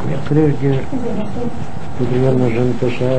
Yo creo que podríamos empezar.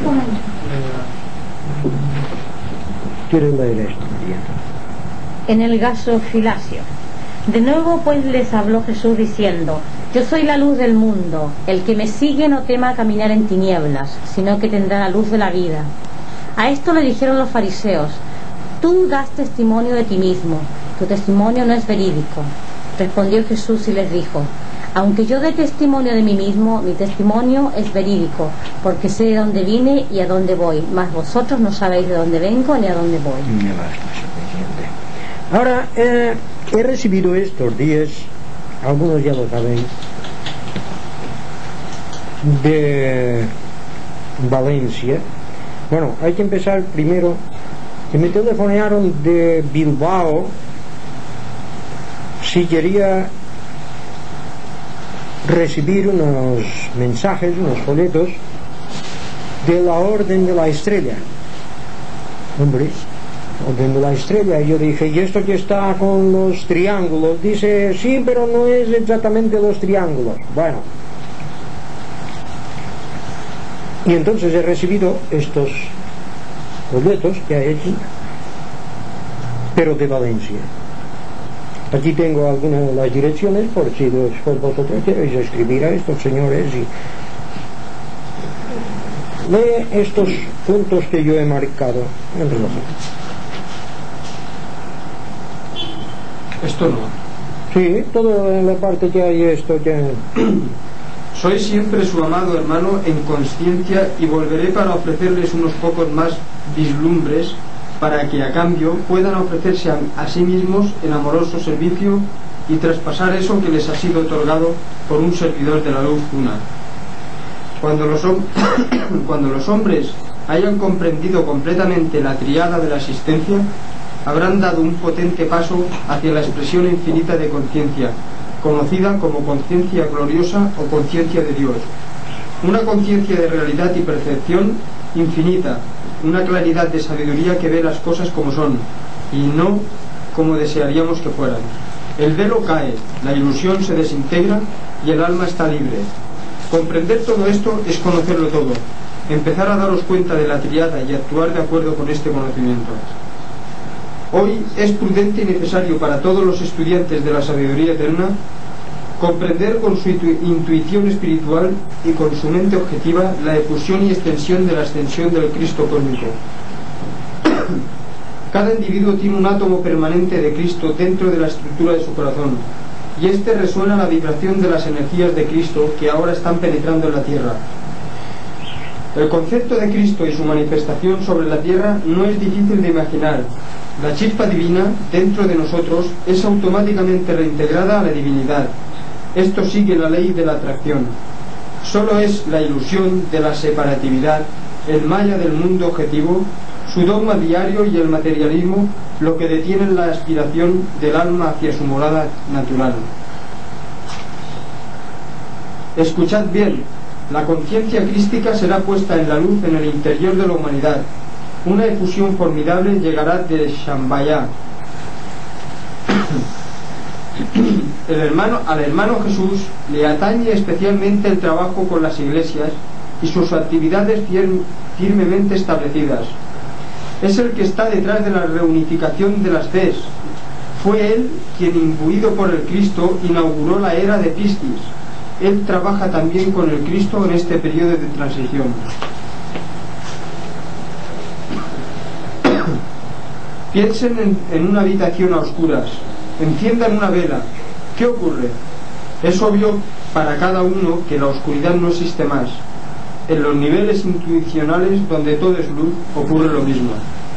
Quiero leer esto, María. En el gasofilasio. De nuevo pues les habló Jesús diciendo: yo soy la luz del mundo, el que me sigue no tema caminar en tinieblas, sino que tendrá la luz de la vida. A esto le dijeron los fariseos: tú das testimonio de ti mismo, tu testimonio no es verídico. Respondió Jesús y les dijo: aunque yo dé testimonio de mí mismo, mi testimonio es verídico, porque sé de dónde vine y a dónde voy, mas vosotros no sabéis de dónde vengo ni a dónde voy. Me basta suficiente. Ahora, he recibido estos días, algunos ya lo saben, de Valencia. Bueno, hay que empezar primero, que me telefonearon de Bilbao si quería recibir unos mensajes, unos folletos de la Orden de la Estrella. Hombre, Orden de la Estrella. Y yo dije: ¿y esto que está con los triángulos? Dice: sí, pero no es exactamente los triángulos. Bueno, y entonces he recibido estos folletos que ha hecho, pero de Valencia. Aquí tengo algunas de las direcciones, por si después vosotros queréis escribir a estos señores y lee estos puntos que yo he marcado en relación. Esto no. Sí, todo en la parte que hay esto que... Soy siempre su amado hermano en consciencia y volveré para ofrecerles unos pocos más vislumbres para que a cambio puedan ofrecerse a sí mismos en amoroso servicio y traspasar eso que les ha sido otorgado por un servidor de la luz una. Cuando los hombres hayan comprendido completamente la triada de la existencia, habrán dado un potente paso hacia la expresión infinita de conciencia, conocida como conciencia gloriosa o conciencia de Dios. Una conciencia de realidad y percepción infinita, una claridad de sabiduría que ve las cosas como son y no como desearíamos que fueran. El velo cae, la ilusión se desintegra y el alma está libre. Comprender todo esto es conocerlo todo, empezar a daros cuenta de la triada y actuar de acuerdo con este conocimiento. Hoy es prudente y necesario para todos los estudiantes de la sabiduría eterna comprender con su intuición espiritual y con su mente objetiva la efusión y extensión de la ascensión del Cristo cósmico. Cada individuo tiene un átomo permanente de Cristo dentro de la estructura de su corazón, y este resuena la vibración de las energías de Cristo que ahora están penetrando en la tierra. El concepto de Cristo y su manifestación sobre la tierra no es difícil de imaginar. La chispa divina dentro de nosotros es automáticamente reintegrada a la divinidad. Esto sigue la ley de la atracción. Solo es la ilusión de la separatividad, el maya del mundo objetivo, su dogma diario y el materialismo lo que detienen la aspiración del alma hacia su morada natural. Escuchad bien, la conciencia crística será puesta en la luz en el interior de la humanidad. Una efusión formidable llegará de Shambhaya. Al hermano Jesús le atañe especialmente el trabajo con las iglesias y sus actividades firmemente establecidas. Es el que está detrás de la reunificación de las FES. Fue él quien, imbuido por el Cristo, inauguró la era de Piscis. Él trabaja también con el Cristo en este periodo de transición. Piensen en una habitación a oscuras. Enciendan una vela. ¿Qué ocurre? Es obvio para cada uno que la oscuridad no existe más. En los niveles intuicionales donde todo es luz ocurre lo mismo.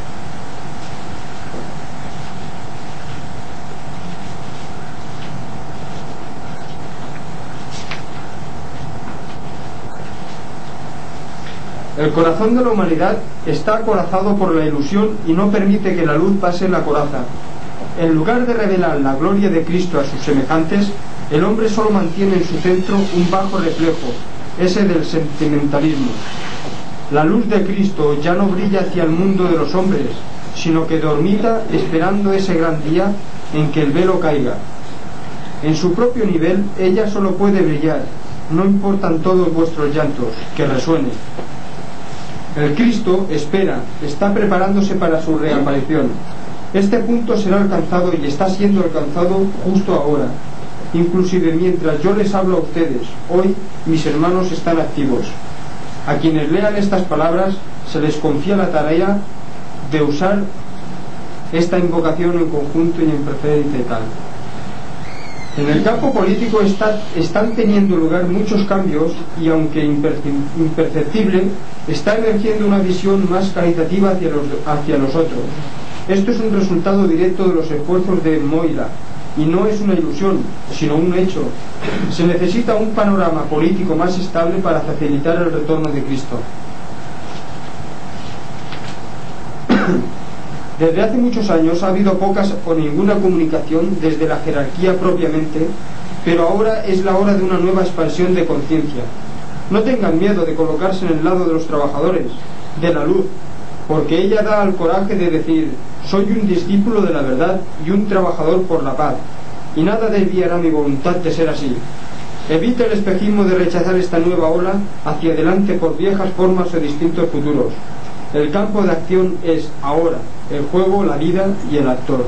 El corazón de la humanidad está acorazado por la ilusión y no permite que la luz pase la coraza. En lugar de revelar la gloria de Cristo a sus semejantes, el hombre solo mantiene en su centro un bajo reflejo, ese del sentimentalismo. La luz de Cristo ya no brilla hacia el mundo de los hombres, sino que dormita esperando ese gran día en que el velo caiga. En su propio nivel ella solo puede brillar, no importan todos vuestros llantos, que resuene. El Cristo espera, está preparándose para su reaparición. Este punto será alcanzado y está siendo alcanzado justo ahora. Inclusive mientras yo les hablo a ustedes, hoy mis hermanos están activos. A quienes lean estas palabras se les confía la tarea de usar esta invocación en conjunto y en preferencia y tal. En el campo político están teniendo lugar muchos cambios y aunque imperceptible, está emergiendo una visión más caritativa hacia nosotros. Esto es un resultado directo de los esfuerzos de Moira y no es una ilusión, sino un hecho. Se necesita un panorama político más estable para facilitar el retorno de Cristo. Desde hace muchos años ha habido pocas o ninguna comunicación desde la jerarquía propiamente, pero ahora es la hora de una nueva expansión de conciencia. No tengan miedo de colocarse en el lado de los trabajadores, de la luz, porque ella da el coraje de decir: soy un discípulo de la verdad y un trabajador por la paz, y nada desviará mi voluntad de ser así. Evite el espejismo de rechazar esta nueva ola hacia adelante por viejas formas o distintos futuros. El campo de acción es ahora, el juego, la vida y el actor.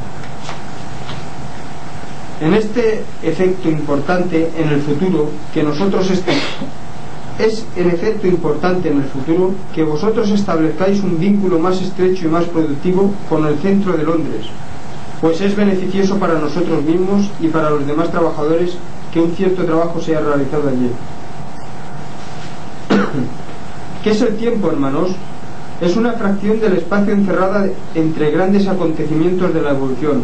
En este efecto importante en el futuro que nosotros es en efecto importante en el futuro que vosotros establezcáis un vínculo más estrecho y más productivo con el centro de Londres, pues es beneficioso para nosotros mismos y para los demás trabajadores que un cierto trabajo sea realizado allí. ¿Qué es el tiempo, hermanos? Es una fracción del espacio encerrada entre grandes acontecimientos de la evolución.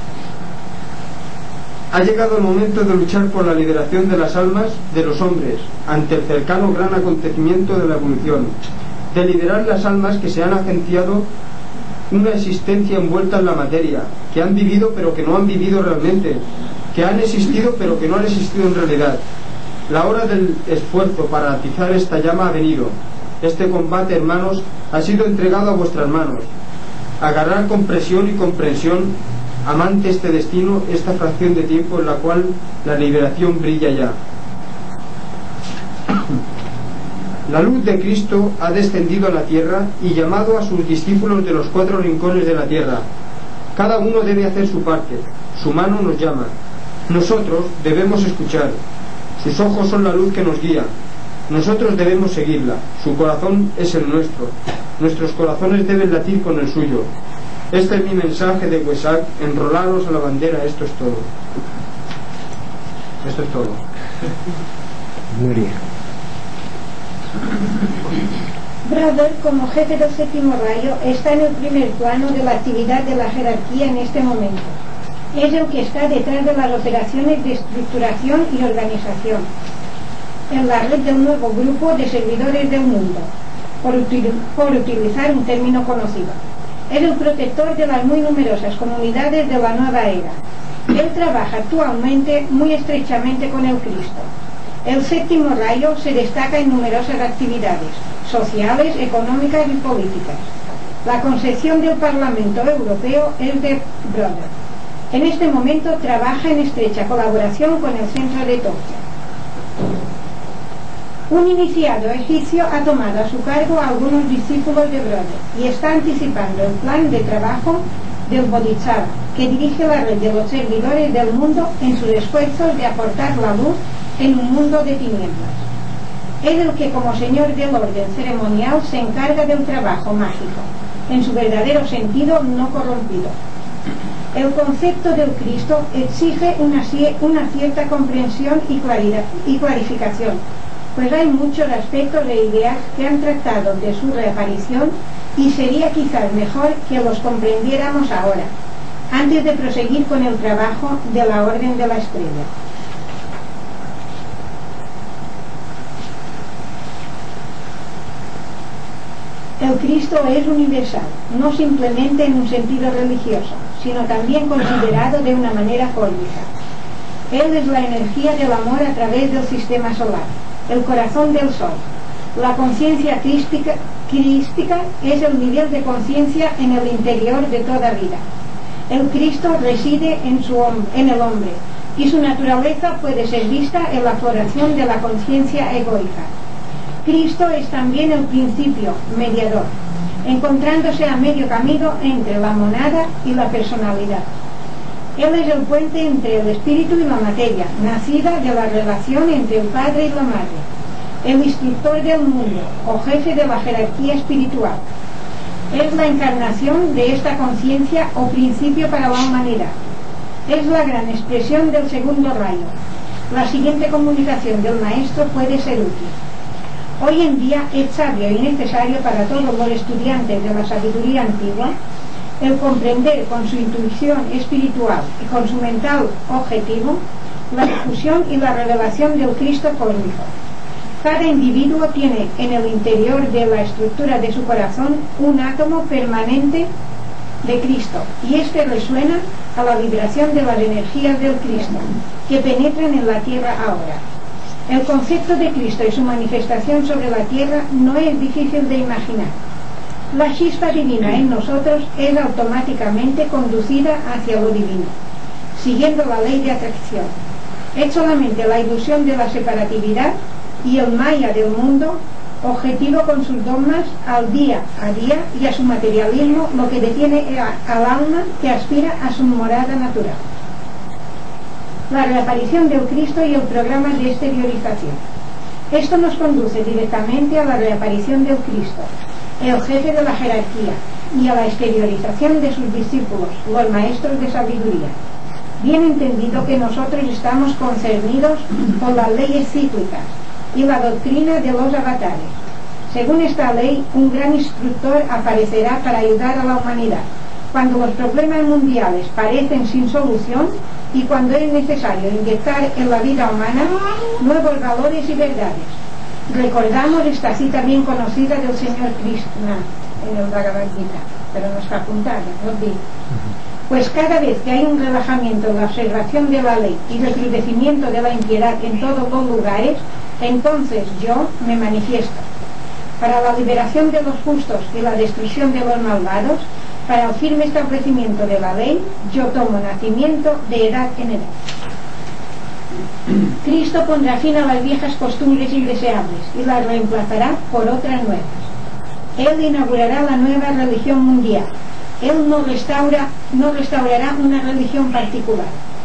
Ha llegado el momento de luchar por la liberación de las almas de los hombres ante el cercano gran acontecimiento de la evolución, de liberar las almas que se han agenciado una existencia envuelta en la materia, que han vivido pero que no han vivido realmente, que han existido pero que no han existido en realidad. La hora del esfuerzo para atizar esta llama ha venido. Este combate, hermanos, ha sido entregado a vuestras manos. Agarrar con presión y comprensión, amante este destino, esta fracción de tiempo en la cual la liberación brilla ya. La luz de Cristo ha descendido a la tierra y llamado a sus discípulos de los 4 rincones de la tierra. Cada uno debe hacer su parte. Su mano nos llama. Nosotros debemos escuchar. Sus ojos son la luz que nos guía. Nosotros debemos seguirla. Su corazón es el nuestro. Nuestros corazones deben latir con el suyo. Este es mi mensaje de Wesak. Enrolaros a la bandera. Esto es todo. Esto es todo. Nuria. Brother, como jefe del séptimo rayo, está en el primer plano de la actividad de la jerarquía en este momento. Es el que está detrás de las operaciones de estructuración y organización en la red de un nuevo grupo de servidores del mundo, por utilizar un término conocido. Es el protector de las muy numerosas comunidades de la nueva era. Él trabaja actualmente muy estrechamente con el Cristo. El séptimo rayo se destaca en numerosas actividades sociales, económicas y políticas. La concepción del Parlamento Europeo es de Brother. En este momento trabaja en estrecha colaboración con el centro de Tokio. Un iniciado egipcio ha tomado a su cargo a algunos discípulos de Brother y está anticipando el plan de trabajo del Bodhisattva, que dirige la red de los servidores del mundo en sus esfuerzos de aportar la luz en un mundo de tinieblas. Es el que como señor del orden ceremonial se encarga del trabajo mágico, en su verdadero sentido no corrompido. El concepto del Cristo exige una cierta comprensión y clarificación, pues hay muchos aspectos e ideas que han tratado de su reaparición y sería quizás mejor que los comprendiéramos ahora, antes de proseguir con el trabajo de la Orden de la Estrella. El Cristo es universal, no simplemente en un sentido religioso, sino también considerado de una manera cósmica. Él es la energía del amor a través del sistema solar, el corazón del sol. La conciencia crística es el nivel de conciencia en el interior de toda vida. El Cristo reside en el hombre, y su naturaleza puede ser vista en la floración de la conciencia egoica. Cristo es también el principio mediador, encontrándose a medio camino entre la monada y la personalidad. Él es el puente entre el espíritu y la materia, nacida de la relación entre el Padre y la Madre, el instructor del mundo o jefe de la jerarquía espiritual. Es la encarnación de esta conciencia o principio para la humanidad. Es la gran expresión del segundo rayo. La siguiente comunicación del Maestro puede ser útil. Hoy en día es sabio y necesario para todos los estudiantes de la sabiduría antigua el comprender con su intuición espiritual y con su mental objetivo la difusión y la revelación del Cristo cósmico. Cada individuo tiene en el interior de la estructura de su corazón un átomo permanente de Cristo, y este resuena a la vibración de las energías del Cristo que penetran en la tierra ahora. El concepto de Cristo y su manifestación sobre la tierra no es difícil de imaginar. La chispa divina en nosotros es automáticamente conducida hacia lo divino, siguiendo la ley de atracción. Es solamente la ilusión de la separatividad y el maya del mundo, objetivo con sus dogmas al día a día y a su materialismo, lo que detiene al alma que aspira a su morada natural. La reaparición del Cristo y el programa de exteriorización. Esto nos conduce directamente a la reaparición del Cristo, el jefe de la jerarquía, y a la exteriorización de sus discípulos, los maestros de sabiduría. Bien entendido que nosotros estamos concernidos por las leyes cíclicas y la doctrina de los avatares. Según esta ley, un gran instructor aparecerá para ayudar a la humanidad cuando los problemas mundiales parecen sin solución y cuando es necesario inyectar en la vida humana nuevos valores y verdades. Recordamos esta cita bien conocida del señor Krishna en el Bhagavad Gita, pero no está apuntada, no digo. Pues cada vez que hay un relajamiento en la observación de la ley y recrudecimiento de la impiedad en todos los lugares, entonces yo me manifiesto para la liberación de los justos y la destrucción de los malvados. Para el firme establecimiento de la ley, yo tomo nacimiento de edad en edad. Cristo pondrá fin a las viejas costumbres indeseables y las reemplazará por otras nuevas. Él inaugurará la nueva religión mundial. Él no restaurará una religión particular.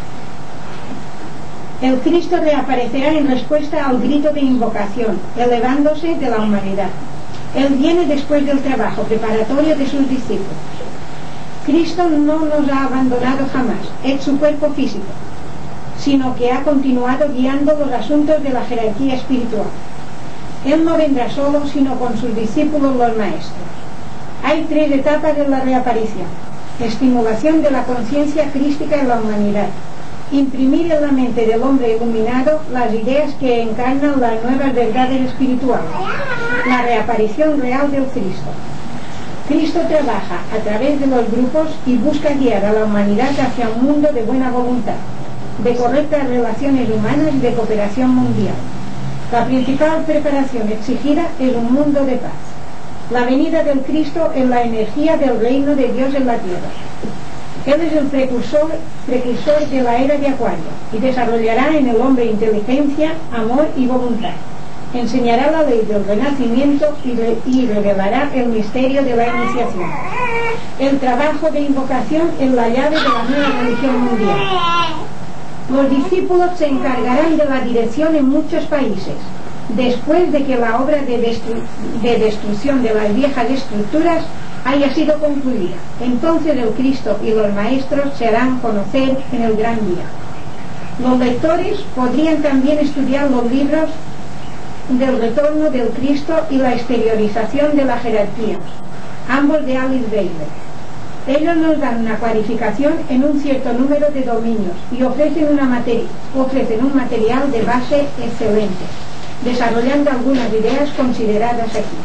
El Cristo reaparecerá en respuesta al grito de invocación, elevándose de la humanidad. Él viene después del trabajo preparatorio de sus discípulos. Cristo no nos ha abandonado jamás, es su cuerpo físico, sino que ha continuado guiando los asuntos de la jerarquía espiritual. Él no vendrá solo, sino con sus discípulos los maestros. Hay 3 etapas de la reaparición: estimulación de la conciencia crística en la humanidad, imprimir en la mente del hombre iluminado las ideas que encarnan las nuevas verdades espirituales, la reaparición real del Cristo. Cristo trabaja a través de los grupos y busca guiar a la humanidad hacia un mundo de buena voluntad, de correctas relaciones humanas y de cooperación mundial. La principal preparación exigida es un mundo de paz. La venida del Cristo es la energía del reino de Dios en la tierra. Él es el precursor de la era de Acuario y desarrollará en el hombre inteligencia, amor y voluntad. Enseñará la ley del renacimiento y revelará el misterio de la iniciación. El trabajo de invocación es la llave de la nueva religión mundial. Los discípulos se encargarán de la dirección en muchos países. Después de que la obra de destrucción de las viejas estructuras haya sido concluida, entonces el Cristo y los maestros se harán conocer en el gran día. Los lectores podrían también estudiar los libros del retorno del Cristo y la exteriorización de la jerarquía, ambos de Alice Bailey. Ellos nos dan una clarificación en un cierto número de dominios y ofrecen un material de base excelente, desarrollando algunas ideas consideradas aquí.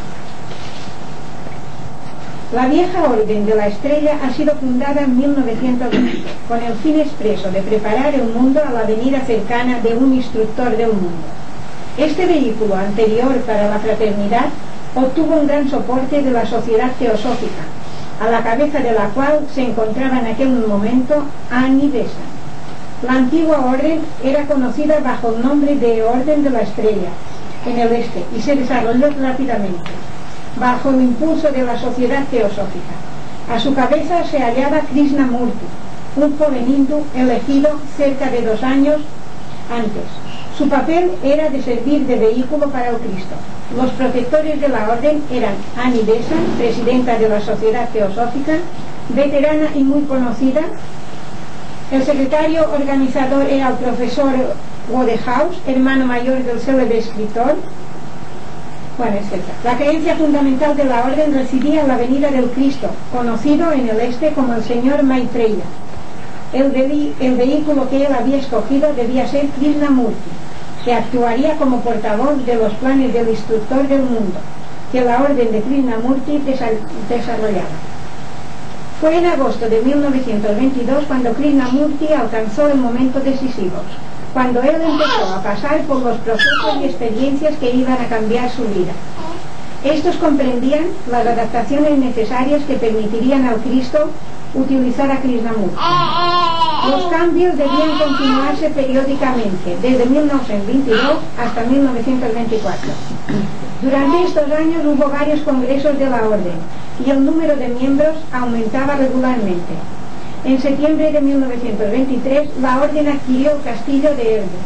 La vieja orden de la estrella ha sido fundada en 1920 con el fin expreso de preparar el mundo a la venida cercana de un instructor del mundo. Este vehículo anterior para la fraternidad obtuvo un gran soporte de la sociedad teosófica, a la cabeza de la cual se encontraba en aquel momento Annie Besant. La antigua orden era conocida bajo el nombre de Orden de la Estrella en el este y se desarrolló rápidamente bajo el impulso de la Sociedad Teosófica. A su cabeza se hallaba Krishnamurti, un joven hindú elegido cerca de 2 años antes. Su papel era de servir de vehículo para el Cristo. Los protectores de la orden eran Annie Besant, presidenta de la Sociedad Teosófica, veterana y muy conocida. El secretario organizador era el profesor Wodehouse, hermano mayor del célebre escritor, etc. La creencia fundamental de la orden residía en la venida del Cristo, conocido en el este como el señor Maitreya. El vehículo que él había escogido debía ser Krishnamurti, que actuaría como portavoz de los planes del instructor del mundo, que la orden de Krishnamurti desarrollaba. Fue en agosto de 1922 cuando Krishnamurti alcanzó el momento decisivo, cuando él empezó a pasar por los procesos y experiencias que iban a cambiar su vida. Estos comprendían las adaptaciones necesarias que permitirían al Cristo utilizar a Krishnamurti. Los cambios debían continuarse periódicamente, desde 1922 hasta 1924. Durante estos años hubo varios congresos de la orden y el número de miembros aumentaba regularmente. En septiembre de 1923, la orden adquirió el castillo de Elde,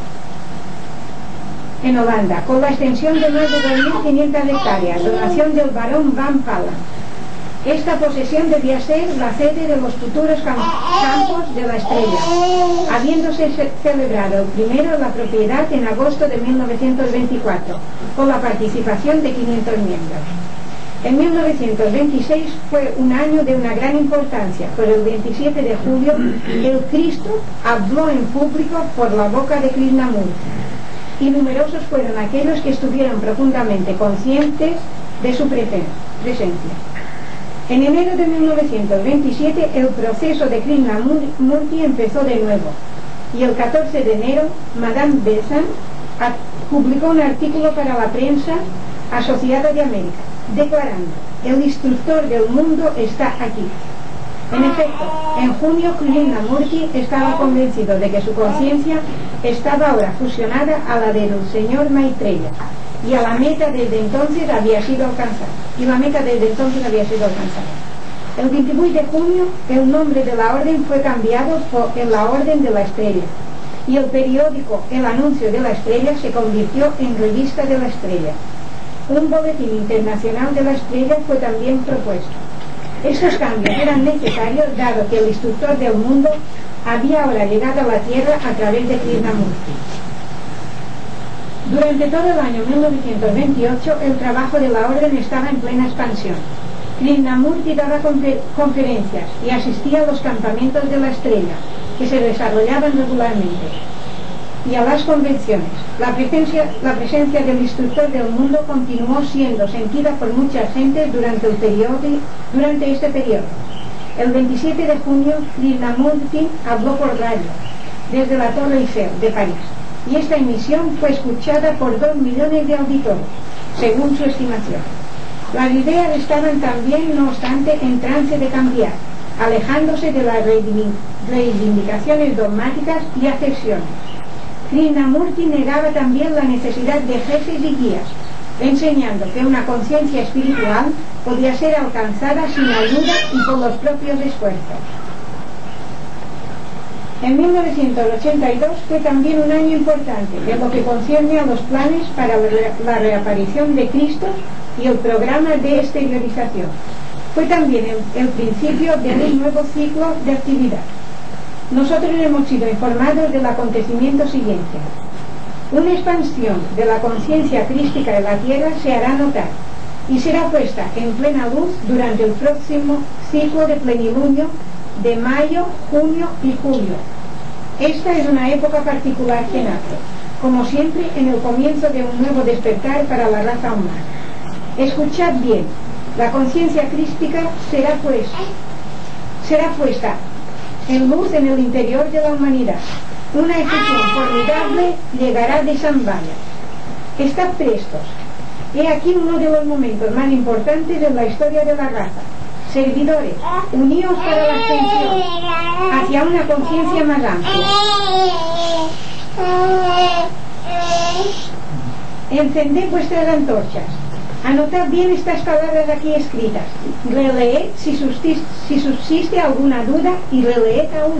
en Holanda, con la extensión de más de 2.500 hectáreas, donación del barón Van Paalen. Esta posesión debía ser la sede de los futuros campos de la Estrella, habiéndose celebrado el primero en la propiedad en agosto de 1924, con la participación de 500 miembros. En 1926 fue un año de una gran importancia, pues el 27 de julio el Cristo habló en público por la boca de Krishnamurti, y numerosos fueron aquellos que estuvieron profundamente conscientes de su presencia. En enero de 1927 el proceso de Krishnamurti empezó de nuevo, y el 14 de enero Madame Besant publicó un artículo para la prensa asociada de América, declarando: el instructor del mundo está aquí. En efecto, en junio Krishnamurti estaba convencido de que su conciencia estaba ahora fusionada a la del señor Maitreya, y la meta desde entonces había sido alcanzada. El 28 de junio el nombre de la orden fue cambiado en la Orden de la Estrella, y el periódico El Anuncio de la Estrella se convirtió en Revista de la Estrella. Un boletín internacional de la Estrella fue también propuesto. Estos cambios eran necesarios dado que el instructor del mundo había ahora llegado a la Tierra a través de Krishnamurti. Durante todo el año 1928 el trabajo de la orden estaba en plena expansión. Krishnamurti daba conferencias y asistía a los campamentos de la Estrella, que se desarrollaban regularmente, y a las convenciones. La presencia del instructor del mundo continuó siendo sentida por mucha gente durante este periodo. El 27 de junio, Krishnamurti habló por radio desde la Torre Eiffel de París, y esta emisión fue escuchada por 2 millones de auditores, según su estimación. Las ideas estaban también, no obstante, en trance de cambiar, alejándose de las reivindicaciones dogmáticas y acepciones. Krishnamurti negaba también la necesidad de jefes y guías, enseñando que una conciencia espiritual podía ser alcanzada sin ayuda y por los propios esfuerzos. En 1982 fue también un año importante en lo que concierne a los planes para la reaparición de Cristo y el programa de exteriorización. Fue también el principio de un nuevo ciclo de actividad. Nosotros hemos sido informados del acontecimiento siguiente. Una expansión de la conciencia crística en la Tierra se hará notar y será puesta en plena luz durante el próximo ciclo de plenilunio de mayo, junio y julio. Esta es una época particular que nace, como siempre, en el comienzo de un nuevo despertar para la raza humana. Escuchad bien, la conciencia crística será puesta en luz en el interior de la humanidad. Una ejecución formidable llegará de Shambhala. Estad prestos. He aquí uno de los momentos más importantes en la historia de la raza. Servidores, uníos para la ascensión. hacia una conciencia más amplia. Encended vuestras antorchas. Anotad bien estas palabras aquí escritas. Releed si subsiste alguna duda y releed aún.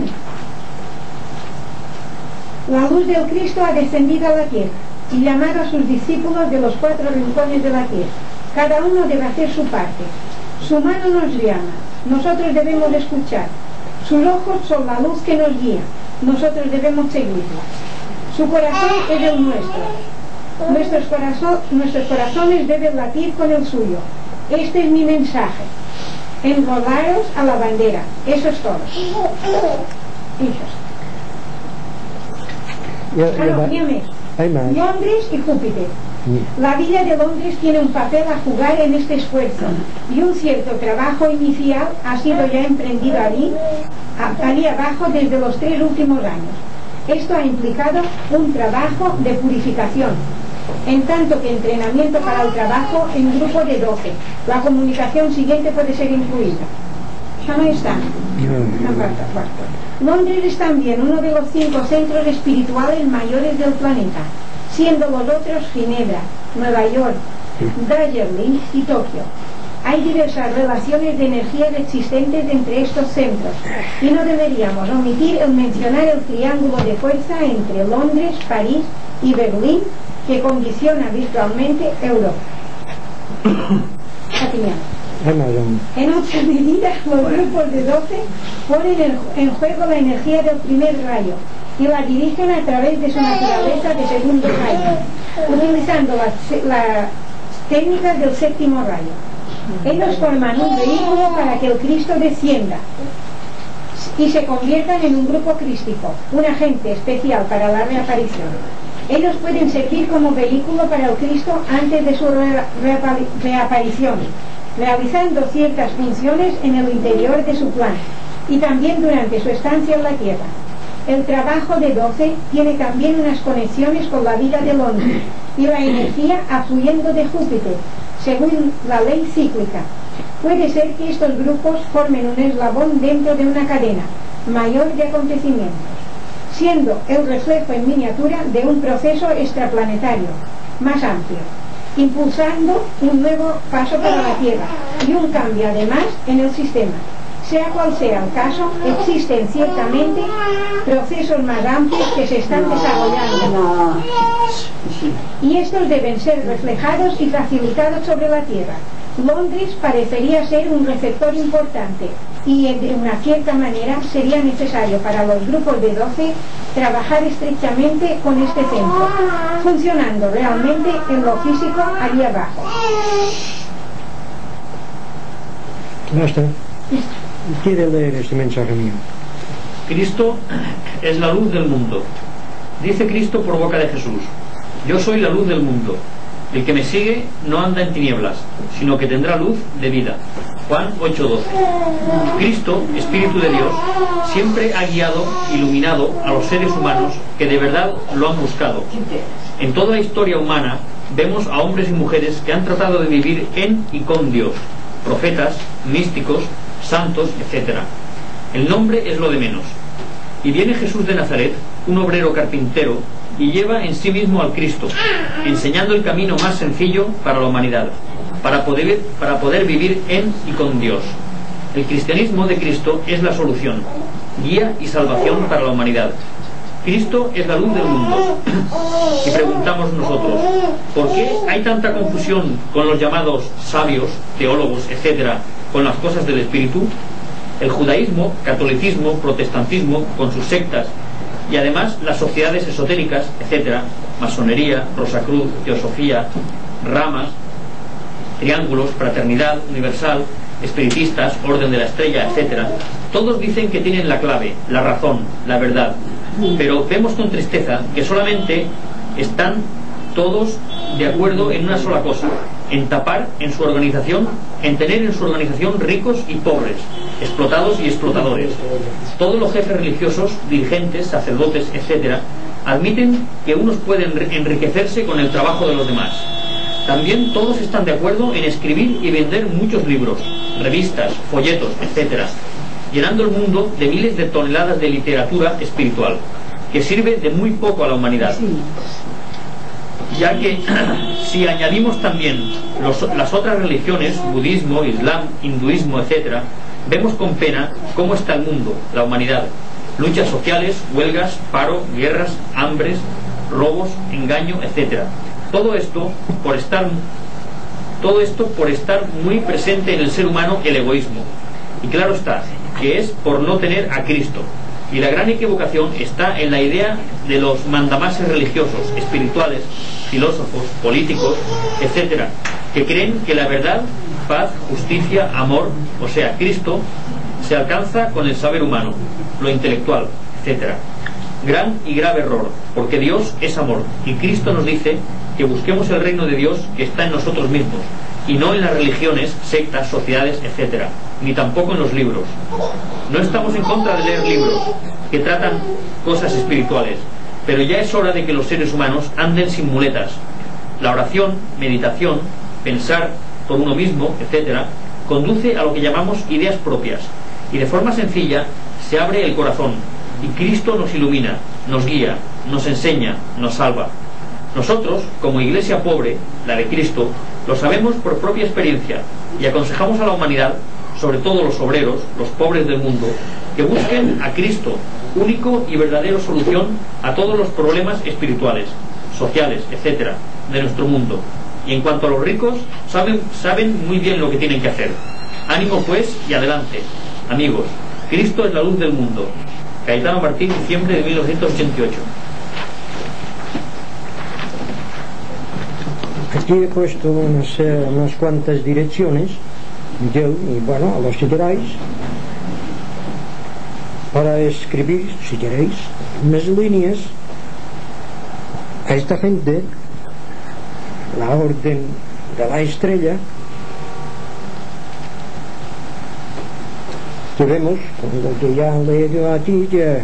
La luz del Cristo ha descendido a la tierra y llamado a sus discípulos de los 4 rincones de la tierra. Cada uno debe hacer su parte. Su mano nos llama, nosotros debemos escuchar. Sus ojos son la luz que nos guía, nosotros debemos seguirla. Su corazón es el nuestro. Nuestros corazones deben latir con el suyo. Este es mi mensaje. Enrolaros a la bandera. Eso es todo. Dígame. Londres y Júpiter. La villa de Londres tiene un papel a jugar en este esfuerzo y un cierto trabajo inicial ha sido ya emprendido allí abajo desde los 3 últimos años. Esto ha implicado un trabajo de purificación, en tanto que entrenamiento para el trabajo en grupo de 12. La comunicación siguiente puede ser incluida. Ya no está. Londres es también uno de los 5 centros espirituales mayores del planeta, siendo los otros Ginebra, Nueva York, Darjeeling y Tokio. Hay diversas relaciones de energías existentes entre estos centros y no deberíamos omitir el mencionar el triángulo de fuerza entre Londres, París y Berlín que condiciona virtualmente Europa. En otra medida, los grupos de 12 ponen en juego la energía del primer rayo y la dirigen a través de su naturaleza de segundo rayo, utilizando las técnicas del séptimo rayo. Ellos forman un vehículo para que el Cristo descienda y se conviertan en un grupo crístico, un agente especial para la reaparición. Ellos pueden servir como vehículo para el Cristo antes de su reaparición, realizando ciertas funciones en el interior de su plan y también durante su estancia en la Tierra. El trabajo de 12 tiene también unas conexiones con la vida de Londres y la energía afluyendo de Júpiter, según la ley cíclica. Puede ser que estos grupos formen un eslabón dentro de una cadena mayor de acontecimientos, siendo el reflejo en miniatura de un proceso extraplanetario más amplio, impulsando un nuevo paso para la Tierra y un cambio además en el sistema. Sea cual sea el caso, existen ciertamente procesos más amplios que se están desarrollando y estos deben ser reflejados y facilitados sobre la Tierra. Londres parecería ser un receptor importante y de una cierta manera sería necesario para los grupos de 12 trabajar estrechamente con este centro, funcionando realmente en lo físico allí abajo. Basta. Quiere leer este mensaje mío. Cristo es la luz del mundo. Dice Cristo por boca de Jesús: yo soy la luz del mundo. El que me sigue no anda en tinieblas, sino que tendrá luz de vida. Juan 8:12. Cristo, Espíritu de Dios, siempre ha guiado, iluminado a los seres humanos que de verdad lo han buscado. En toda la historia humana vemos a hombres y mujeres que han tratado de vivir en y con Dios, profetas, místicos, santos, etc. El nombre es lo de menos. Y viene Jesús de Nazaret, un obrero carpintero, y lleva en sí mismo al Cristo, enseñando el camino más sencillo para la humanidad, para poder vivir en y con Dios. El cristianismo de Cristo es la solución, guía y salvación para la humanidad. Cristo es la luz del mundo. Y preguntamos nosotros, ¿por qué hay tanta confusión con los llamados sabios, teólogos, etcétera, con las cosas del espíritu? El judaísmo, catolicismo, protestantismo, con sus sectas, y además las sociedades esotéricas, etcétera, masonería, Rosacruz, teosofía, ramas, triángulos, fraternidad universal, espiritistas, orden de la estrella, etcétera, todos dicen que tienen la clave, la razón, la verdad, pero vemos con tristeza que solamente están todos de acuerdo en una sola cosa: en tapar en su organización, en tener en su organización ricos y pobres, explotados y explotadores. Todos los jefes religiosos, dirigentes, sacerdotes, etcétera, admiten que unos pueden enriquecerse con el trabajo de los demás. También todos están de acuerdo en escribir y vender muchos libros, revistas, folletos, etcétera. llenando el mundo de miles de toneladas de literatura espiritual, que sirve de muy poco a la humanidad. Ya que si añadimos también las otras religiones, budismo, islam, hinduismo, etc., vemos con pena cómo está el mundo, la humanidad. Luchas sociales, huelgas, paro, guerras, hambres, robos, engaño, etc. Todo esto por estar muy presente en el ser humano el egoísmo. Y claro está, que es por no tener a Cristo. Y la gran equivocación está en la idea de los mandamases religiosos, espirituales, filósofos, políticos, etc., que creen que la verdad, paz, justicia, amor, o sea, Cristo, se alcanza con el saber humano, lo intelectual, etc. Gran y grave error, porque Dios es amor, y Cristo nos dice que busquemos el reino de Dios que está en nosotros mismos, y no en las religiones, sectas, sociedades, etc., ni tampoco en los libros. No estamos en contra de leer libros que tratan cosas espirituales, pero ya es hora de que los seres humanos anden sin muletas. La oración, meditación, pensar por uno mismo, etc., conduce a lo que llamamos ideas propias, y de forma sencilla se abre el corazón, y Cristo nos ilumina, nos guía, nos enseña, nos salva. Nosotros, como iglesia pobre, la de Cristo, lo sabemos por propia experiencia, y aconsejamos a la humanidad, sobre todo los obreros, los pobres del mundo, que busquen a Cristo, único y verdadero solución a todos los problemas espirituales, sociales, etc., de nuestro mundo. Y en cuanto a los ricos, saben muy bien lo que tienen que hacer. Ánimo pues y adelante, amigos. Cristo es la luz del mundo. Cayetano Martín, diciembre de 1988. Aquí he puesto unas cuantas direcciones, y bueno, a los que queráis, para escribir, si queréis, unas líneas a esta gente, la orden de la estrella, que vemos, con lo que ya he leído aquí, que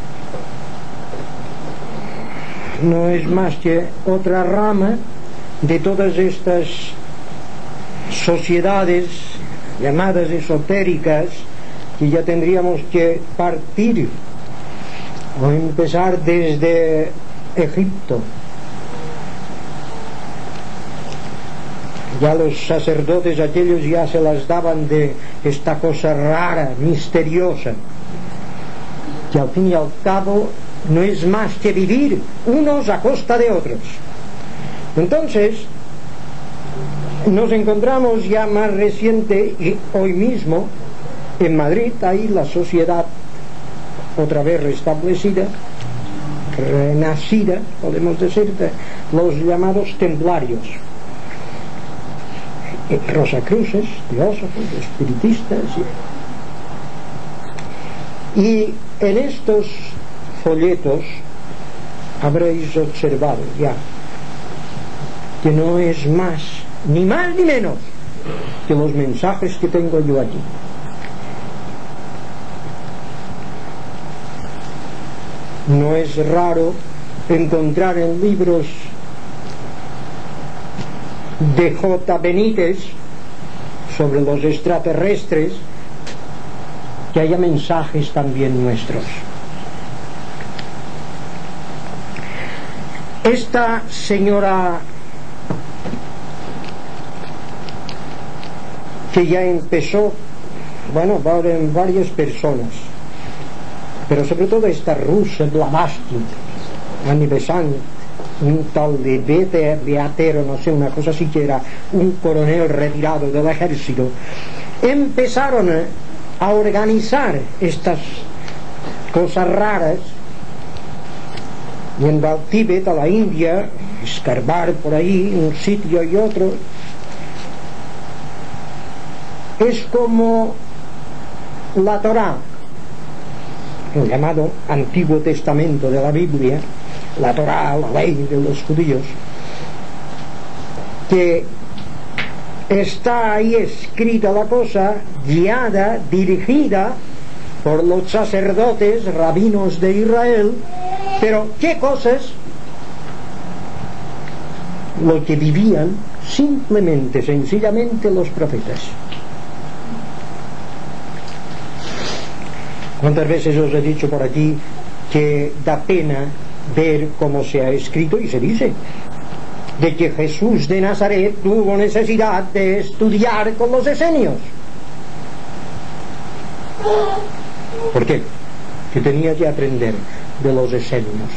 no es más que otra rama de todas estas sociedades llamadas esotéricas, que ya tendríamos que partir o empezar desde Egipto. Ya los sacerdotes aquellos ya se las daban de esta cosa rara, misteriosa, que al fin y al cabo no es más que vivir unos a costa de otros. Entonces nos encontramos ya más reciente, y hoy mismo en Madrid hay la sociedad otra vez restablecida, renacida, podemos decir, los llamados templarios, rosacruces, teósofos, espiritistas. Y en estos folletos habréis observado ya que no es más ni menos que los mensajes que tengo yo aquí. No es raro encontrar en libros de J. Benítez sobre los extraterrestres que haya mensajes también nuestros. Esta señora, que ya empezó, bueno, en varias personas, pero sobre todo esta rusa Blavatsky, Annie Besant, un tal de Beatero, no sé, una cosa así, que era un coronel retirado del ejército, empezaron a organizar estas cosas raras, yendo al Tíbet, a la India, escarbar por ahí un sitio y otro. Es como la Torá, el llamado Antiguo Testamento de la Biblia, la Torá, la ley de los judíos, que está ahí escrita la cosa, guiada, dirigida por los sacerdotes, rabinos de Israel. Pero ¿qué cosas? Lo que vivían simplemente, sencillamente los profetas. ¿Cuántas veces os he dicho por aquí que da pena ver cómo se ha escrito y se dice de que Jesús de Nazaret tuvo necesidad de estudiar con los esenios? ¿Por qué? Que tenía que aprender de los esenios.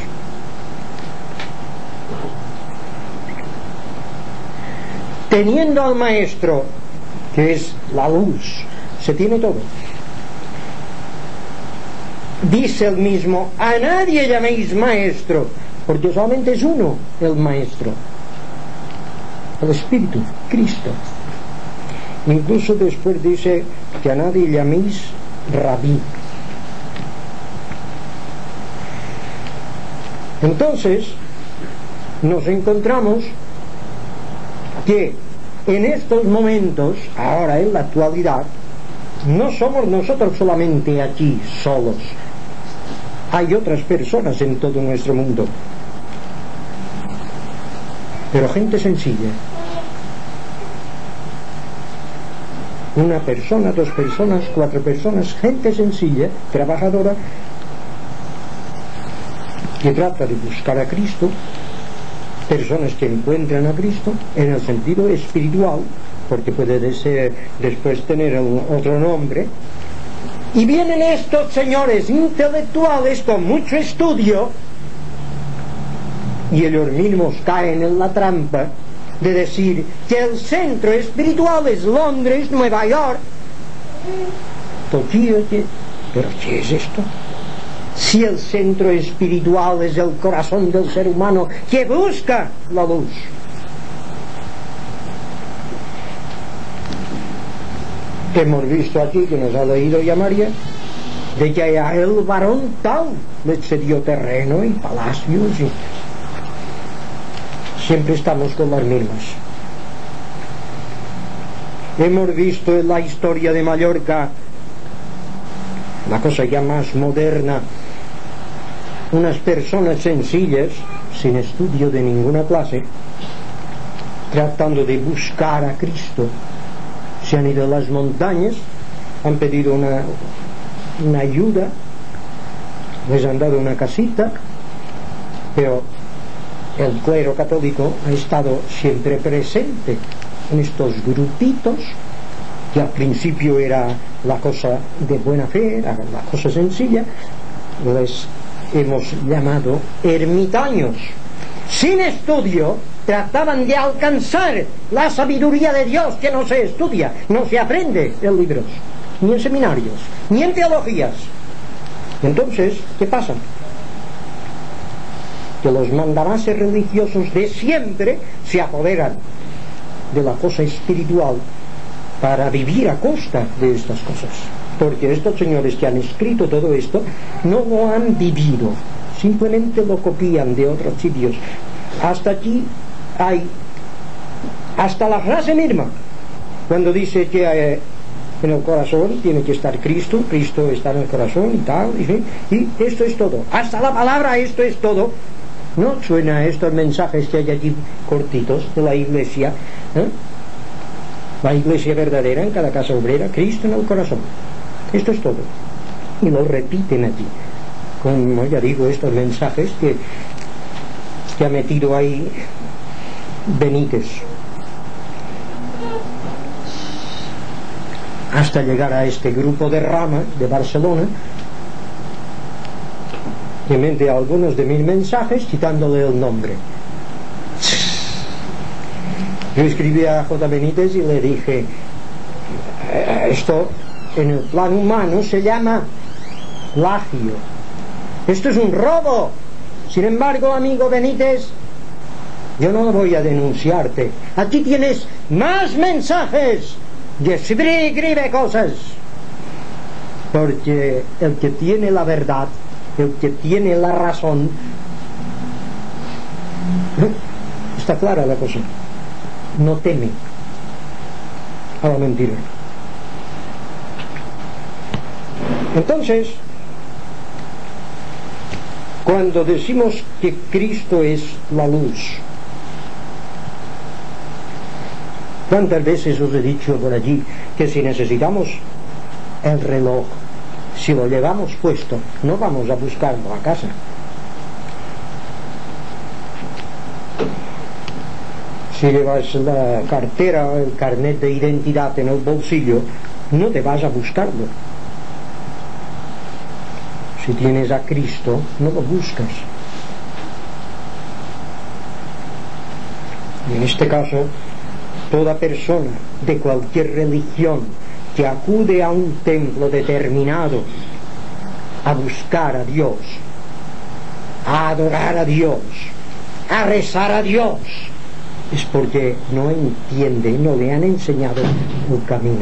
Teniendo al Maestro, que es la luz, se tiene todo. Dice el mismo: a nadie llaméis maestro, porque solamente es uno el Maestro, el Espíritu, Cristo. Incluso después dice que a nadie llaméis rabí. Entonces nos encontramos que en estos momentos, ahora en la actualidad, no somos nosotros solamente aquí solos. Hay otras personas en todo nuestro mundo, pero gente sencilla. Una persona, 2 personas, 4 personas, gente sencilla, trabajadora, que trata de buscar a Cristo, personas que encuentran a Cristo en el sentido espiritual, porque puede ser después tener otro nombre. Y vienen estos señores intelectuales con mucho estudio, y ellos mismos caen en la trampa de decir que el centro espiritual es Londres, Nueva York. Pero ¿qué es esto? Si el centro espiritual es el corazón del ser humano que busca la luz. Hemos visto aquí, que nos ha leído ya María, de que a el varón tal le cedió terreno y palacios, y siempre estamos con las mismas. Hemos visto en la historia de Mallorca, la cosa ya más moderna, unas personas sencillas, sin estudio de ninguna clase, tratando de buscar a Cristo. Se han ido a las montañas, han pedido una ayuda, les han dado una casita, pero el clero católico ha estado siempre presente en estos grupitos, que al principio era la cosa de buena fe, era la cosa sencilla. Les hemos llamado ermitaños. Sin estudio, trataban de alcanzar la sabiduría de Dios, que no se estudia, no se aprende en libros, ni en seminarios, ni en teologías. Entonces, ¿qué pasa? Que los mandamases religiosos de siempre se apoderan de la cosa espiritual para vivir a costa de estas cosas, porque estos señores que han escrito todo esto no lo han vivido, simplemente lo copian de otros sitios. Hasta aquí hay, hasta la frase misma, cuando dice que en el corazón tiene que estar Cristo, Cristo está en el corazón y tal, y esto es todo, hasta la palabra esto es todo. ¿No suena a estos mensajes que hay allí cortitos de la iglesia? La iglesia verdadera en cada casa obrera, Cristo en el corazón, esto es todo, y lo repiten allí, como ya digo, estos mensajes que ha metido ahí Benítez, hasta llegar a este grupo de Rama de Barcelona, que mete algunos de mis mensajes quitándole el nombre. Yo escribí a J. Benítez y le dije, esto en el plan humano se llama plagio, esto es un robo. Sin embargo, amigo Benítez, yo no voy a denunciarte, aquí tienes más mensajes y escribe cosas, porque el que tiene la verdad, el que tiene la razón, está clara la cosa, no teme a la mentira. Entonces, cuando decimos que Cristo es la luz, ¿cuántas veces os he dicho por allí que si necesitamos el reloj, si lo llevamos puesto, no vamos a buscarlo a casa. Si llevas la cartera o el carnet de identidad en el bolsillo, no te vas a buscarlo. Si tienes a Cristo, no lo buscas. Y en este caso, toda persona de cualquier religión que acude a un templo determinado a buscar a Dios, a adorar a Dios, a rezar a Dios, es porque no entiende, no le han enseñado el camino.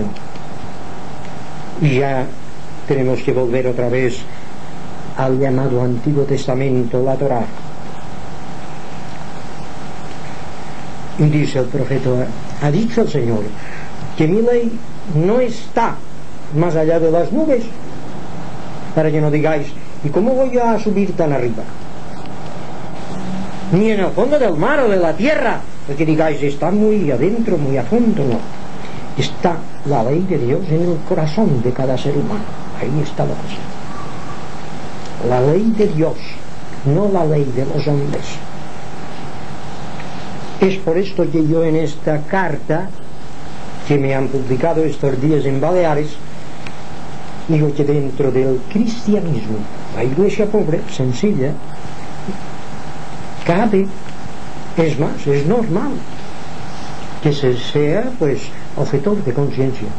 Y ya tenemos que volver otra vez al llamado Antiguo Testamento, la Torá. Y dice el profeta, ha dicho el Señor que mi ley no está más allá de las nubes, para que no digáis, ¿y cómo voy a subir tan arriba? Ni en el fondo del mar o de la tierra, para que digáis, está muy adentro, muy a fondo. No, está la ley de Dios en el corazón de cada ser humano. Ahí está la cosa. La ley de Dios, no la ley de los hombres. Es por esto que yo en esta carta que me han publicado estos días en Baleares, digo que dentro del cristianismo, la iglesia pobre, sencilla, cabe, es más, es normal que se sea pues objetor de conciencia.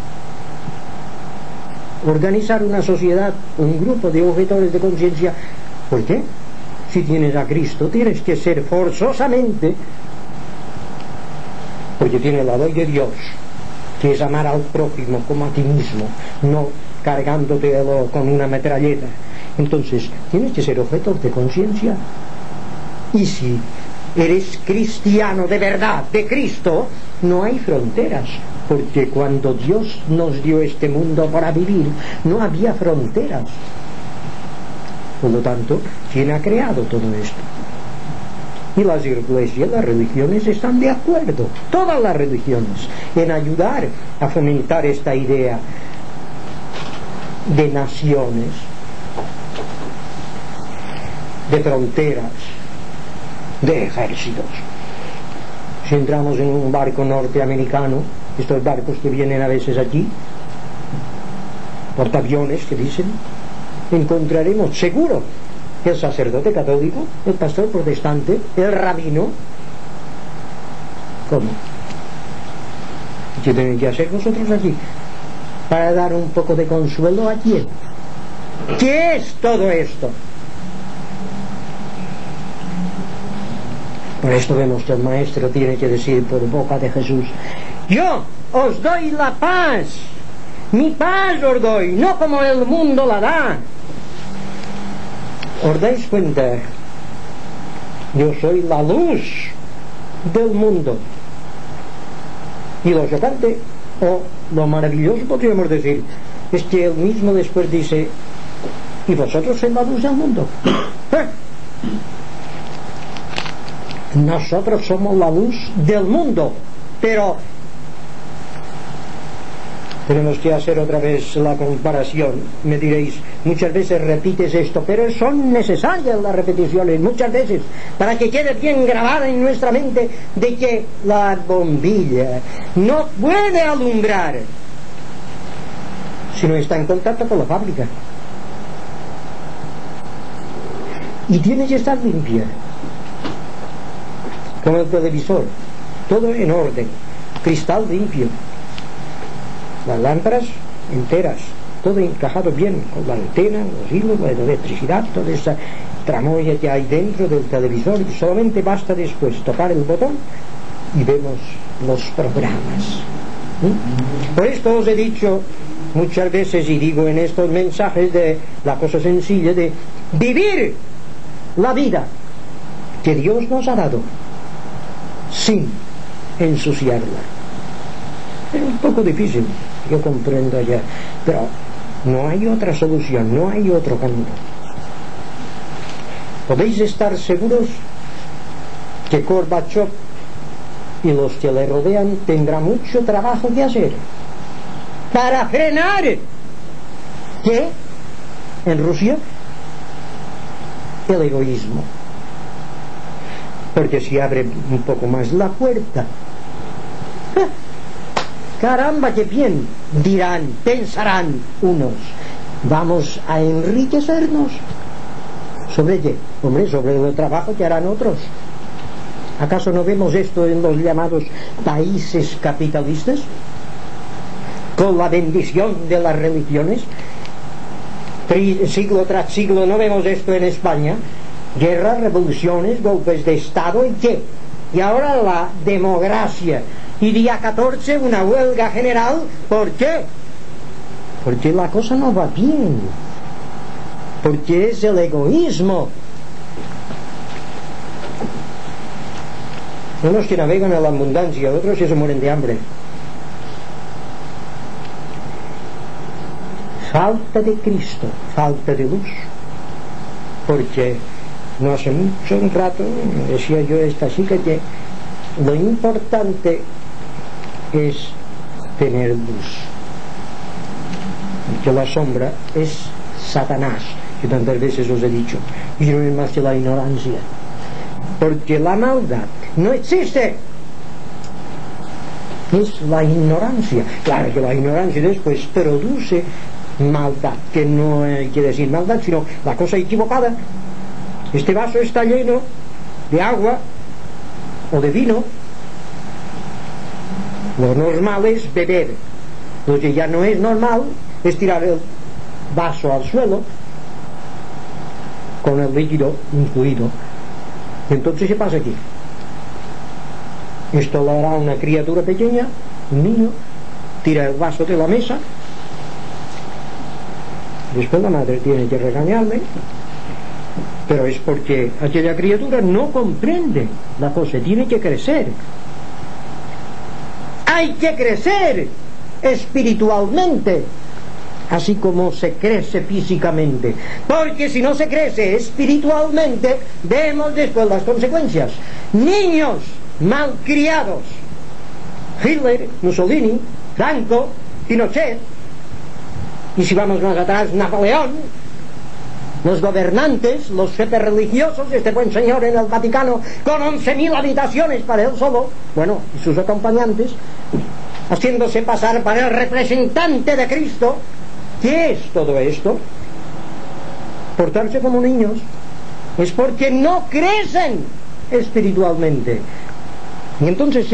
Organizar una sociedad, un grupo de objetores de conciencia. ¿Por qué? Si tienes a Cristo, tienes que ser forzosamente, porque tiene la ley de Dios, que es amar al prójimo como a ti mismo, no cargándotelo con una metralleta. Entonces tienes que ser objetor de conciencia. Y si eres cristiano de verdad, de Cristo, no hay fronteras, porque cuando Dios nos dio este mundo para vivir, no había fronteras. Por lo tanto, ¿quién ha creado todo esto? Y las iglesias, las religiones están de acuerdo, todas las religiones, en ayudar a fomentar esta idea de naciones, de fronteras, de ejércitos. Si entramos en un barco norteamericano, estos barcos que vienen a veces aquí, portaaviones que dicen, encontraremos seguro el sacerdote católico, el pastor protestante, el rabino. ¿Cómo? ¿Qué tenéis que hacer vosotros aquí? Para dar un poco de consuelo a quién. ¿Qué es todo esto? Por esto vemos que el maestro tiene que decir por boca de Jesús, yo os doy la paz, mi paz os doy, no como el mundo la da. ¿Os dais cuenta? Yo soy la luz del mundo. Y lo chocante, o lo maravilloso podríamos decir, es que él mismo después dice, y vosotros sois la luz del mundo. Nosotros somos la luz del mundo, pero tenemos que hacer otra vez la comparación. Me diréis, muchas veces repites esto, pero son necesarias las repeticiones, muchas veces, para que quede bien grabada en nuestra mente de que la bombilla no puede alumbrar si no está en contacto con la fábrica. Y tiene que estar limpia, como el televisor, todo en orden, cristal limpio, las lámparas enteras, todo encajado bien con la antena, los hilos, la electricidad, toda esa tramoya que hay dentro del televisor, y solamente basta después tocar el botón y vemos los programas. Por esto os he dicho muchas veces, y digo en estos mensajes, de la cosa sencilla de vivir la vida que Dios nos ha dado sin ensuciarla. Es un poco difícil, yo comprendo ya, pero no hay otra solución, no hay otro camino. Podéis estar seguros que Gorbachev y los que le rodean tendrán mucho trabajo que hacer para frenar ¿qué? en Rusia? El egoísmo. Porque si abre un poco más la puerta, caramba, qué bien, dirán, pensarán unos, vamos a enriquecernos. ¿Sobre qué? Hombre, sobre el trabajo que harán otros. ¿Acaso no vemos esto en los llamados países capitalistas? Con la bendición de las religiones, siglo tras siglo. ¿No vemos esto en España? Guerras, revoluciones, golpes de Estado y qué. Y ahora la democracia. Y día 14 una huelga general. ¿Por qué? Porque la cosa no va bien. Porque es el egoísmo. Unos que navegan a la abundancia, otros que se mueren de hambre. Falta de Cristo, falta de luz. Porque no hace mucho un rato decía yo a esta chica que lo importante es tener luz, porque la sombra es Satanás, que tantas veces os he dicho, y no es más que la ignorancia, porque la maldad no existe, es la ignorancia. Claro que la ignorancia después produce maldad, que no quiere decir maldad, sino la cosa equivocada. Este vaso está lleno de agua o de vino. Lo normal es beber. Lo que ya no es normal es tirar el vaso al suelo con el líquido incluido. Entonces, ¿qué pasa aquí? Esto lo hará una criatura pequeña, un niño, tira el vaso de la mesa. Después la madre tiene que regañarle, pero es porque aquella criatura no comprende la cosa, tiene que crecer. Hay que crecer espiritualmente, así como se crece físicamente, porque si no se crece espiritualmente, vemos después las consecuencias. Niños malcriados, Hitler, Mussolini, Franco, Pinochet, y si vamos más atrás, Napoleón, los gobernantes, los jefes religiosos, este buen señor en el Vaticano con 11.000 habitaciones para él solo, bueno, y sus acompañantes, haciéndose pasar para el representante de Cristo. ¿Qué es todo esto? Portarse como niños. Es porque no crecen espiritualmente. Y entonces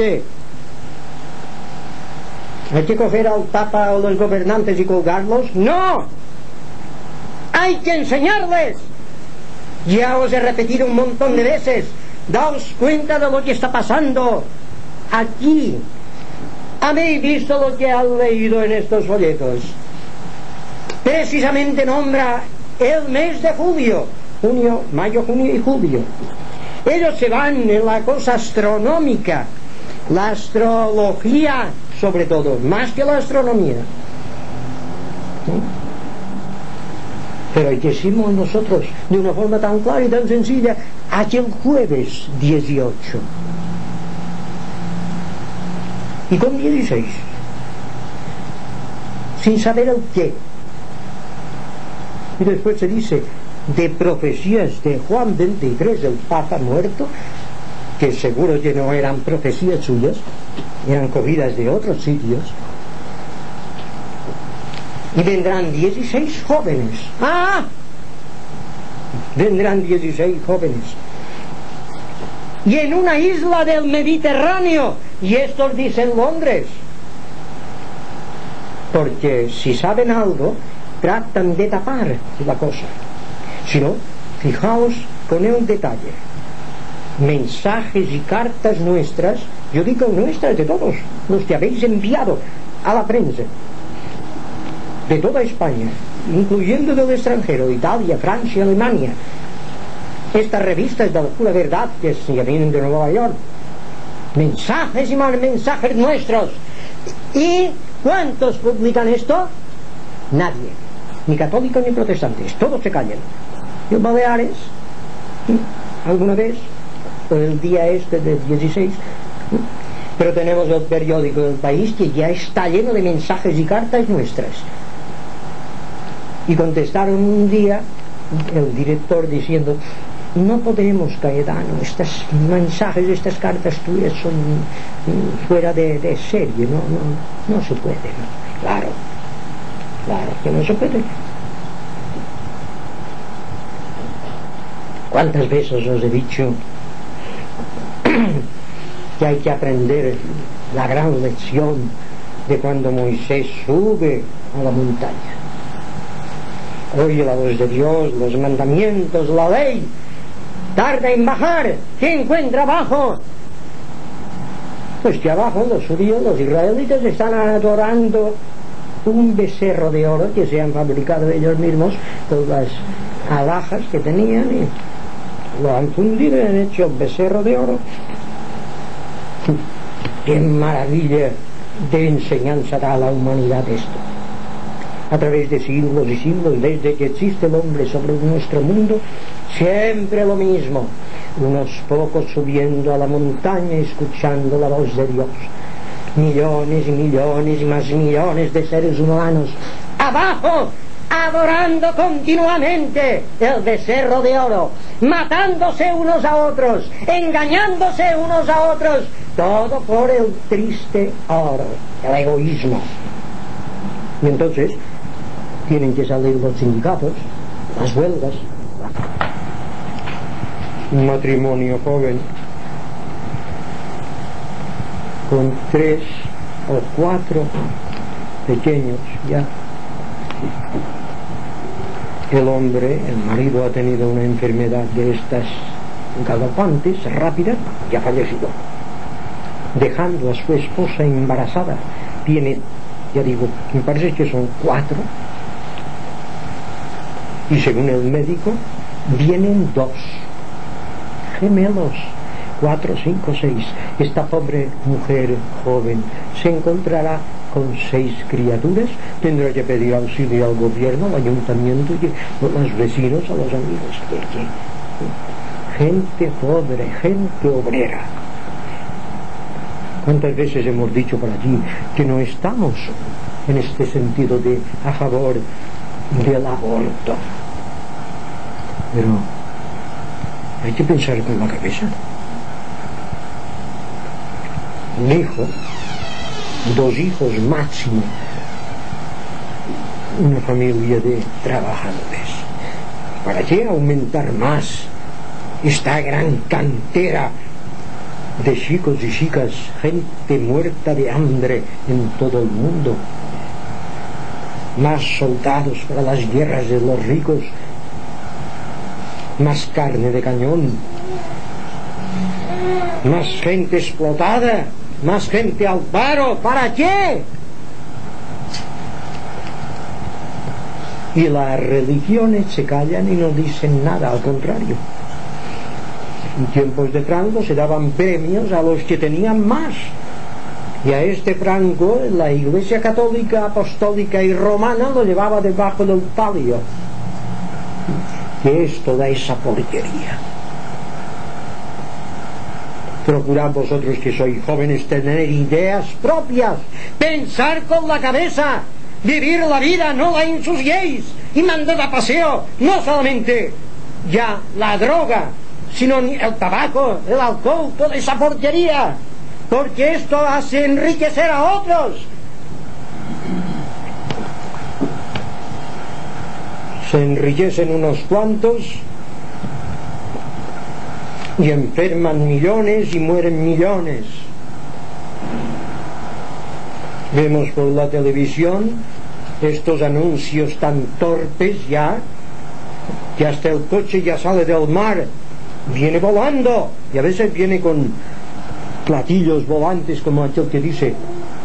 ¿hay que coger al Papa o los gobernantes y colgarlos? ¡No! Hay que enseñarles. Ya os he repetido un montón de veces, daos cuenta de lo que está pasando aquí. ¿Habéis visto lo que han leído en estos folletos? Precisamente nombra el mes de julio, mayo, junio y julio. Ellos se van en la cosa astronómica, la astrología sobre todo, más que la astronomía. Pero ¿y qué hicimos nosotros de una forma tan clara y tan sencilla aquel jueves 18? Y con 16, sin saber el qué. Y después se dice de profecías de Juan 23, el Papa muerto, que seguro que no eran profecías suyas, eran cogidas de otros sitios. Y vendrán 16 jóvenes. ¡Ah! Vendrán 16 jóvenes. Y en una isla del Mediterráneo. Y estos dicen Londres. Porque si saben algo, tratan de tapar la cosa. Si no, fijaos con el detalle. Mensajes y cartas nuestras, yo digo nuestras de todos, los que habéis enviado a la prensa de toda España, incluyendo del extranjero, Italia, Francia, Alemania, estas revistas de la pura verdad que vienen de Nueva York, mensajes y más mensajes nuestros. ¿Y cuántos publican esto? Nadie, ni católicos ni protestantes, todos se callan. Y en Baleares, alguna vez, por el día este del 16, pero tenemos el periódico del País que ya está lleno de mensajes y cartas nuestras. Y contestaron un día el director diciendo: no podemos, Cayetano, estos mensajes, estas cartas tuyas son fuera de serie, no se puede, ¿no? Claro que no se puede. ¿Cuántas veces os he dicho que hay que aprender la gran lección de cuando Moisés sube a la montaña? Oye la voz de Dios, los mandamientos, la ley, tarda en bajar, ¿qué encuentra abajo? Pues que abajo los judíos, los israelitas, están adorando un becerro de oro que se han fabricado ellos mismos con las alhajas que tenían, y lo han fundido y han hecho becerro de oro. ¡Qué maravilla de enseñanza da a la humanidad esto! A través de siglos y siglos, desde que existe el hombre sobre nuestro mundo, siempre lo mismo. Unos pocos subiendo a la montaña, escuchando la voz de Dios. Millones y millones y más millones de seres humanos abajo, adorando continuamente el becerro de oro, matándose unos a otros, engañándose unos a otros, todo por el triste oro, el egoísmo. Y entonces tienen que salir los sindicatos, las huelgas. Un matrimonio joven con 3 o 4 pequeños ya. El hombre, el marido, ha tenido una enfermedad de estas galopantes, rápidas, y ha fallecido, dejando a su esposa embarazada. Tiene, ya digo, me parece que son 4, y según el médico vienen 2 gemelos, 4, 5, 6. Esta pobre mujer joven se encontrará con 6 criaturas, tendrá que pedir auxilio al gobierno, al ayuntamiento, y a los vecinos, a los amigos. Gente pobre, gente obrera. ¿Cuántas veces hemos dicho por allí que no estamos en este sentido de a favor del aborto? Pero hay que pensar con la cabeza. Un hijo, 2 hijos máximo, una familia de trabajadores. ¿Para qué aumentar más esta gran cantera de chicos y chicas, gente muerta de hambre en todo el mundo? Más soldados para las guerras de los ricos, más carne de cañón, más gente explotada, más gente al paro. ¿Para qué? Y las religiones se callan y no dicen nada, al contrario. En tiempos de Franco se daban premios a los que tenían más, y a este Franco la Iglesia Católica, Apostólica y Romana lo llevaba debajo del palio. ¿Qué es toda esa porquería? Procurad vosotros, que sois jóvenes, tener ideas propias, pensar con la cabeza, vivir la vida, no la ensuciéis y mandad a paseo no solamente ya la droga, sino el tabaco, el alcohol, toda esa porquería, porque esto hace enriquecer a otros. Se enriquecen unos cuantos y enferman millones y mueren millones. Vemos por la televisión estos anuncios tan torpes ya, que hasta el coche ya sale del mar, viene volando, y a veces viene con platillos volantes como aquel que dice,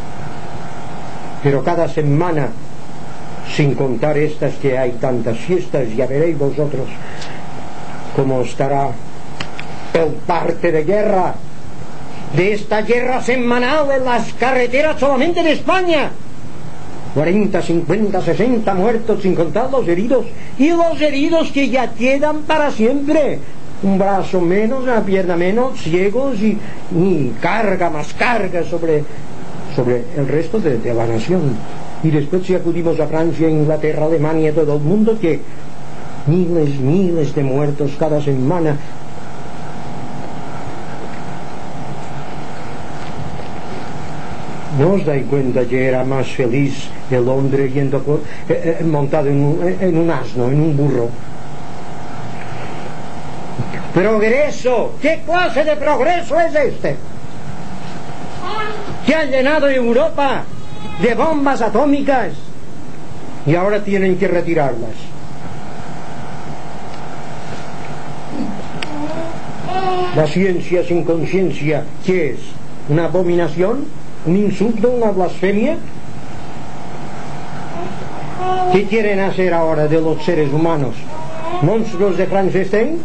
pero cada semana, sin contar estas que hay tantas fiestas, ya veréis vosotros cómo estará el parte de guerra, de esta guerra semanal en las carreteras solamente de España. 40, 50, 60 muertos, sin contar los heridos, y los heridos que ya quedan para siempre. Un brazo menos, una pierna menos, ciegos, y carga, más carga sobre el resto de la nación. Y después si acudimos a Francia, Inglaterra, Alemania, todo el mundo, que miles de muertos cada semana. ¿No os dais cuenta que era más feliz el hombre yendo montado en un asno, en un burro? Progreso. ¿Qué clase de progreso es este? Que han llenado Europa de bombas atómicas y ahora tienen que retirarlas. La ciencia sin conciencia, ¿qué es? ¿Una abominación? ¿Un insulto? ¿Una blasfemia? ¿Qué quieren hacer ahora de los seres humanos? ¿Monstruos de Frankenstein?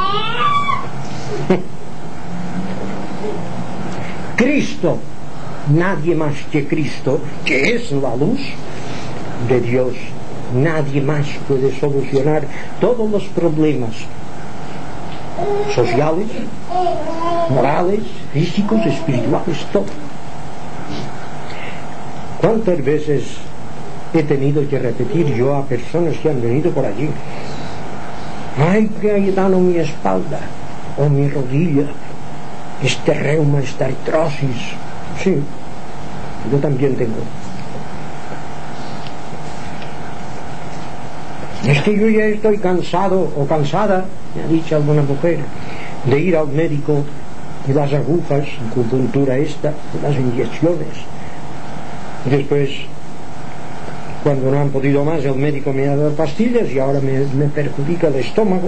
Cristo, nadie más que Cristo, que es la luz de Dios, nadie más puede solucionar todos los problemas sociales, morales, físicos, espirituales, todo. ¿Cuántas veces he tenido que repetir yo a personas que han venido por allí? Ay, que hay dado mi espalda o mi rodilla, este reuma, esta artrosis. Sí, yo también tengo. Es que yo ya estoy cansado o cansada, me ha dicho alguna mujer, de ir al médico y las agujas, acupuntura esta, las inyecciones. Después, cuando no han podido más, el médico me ha dado pastillas y ahora me perjudica el estómago.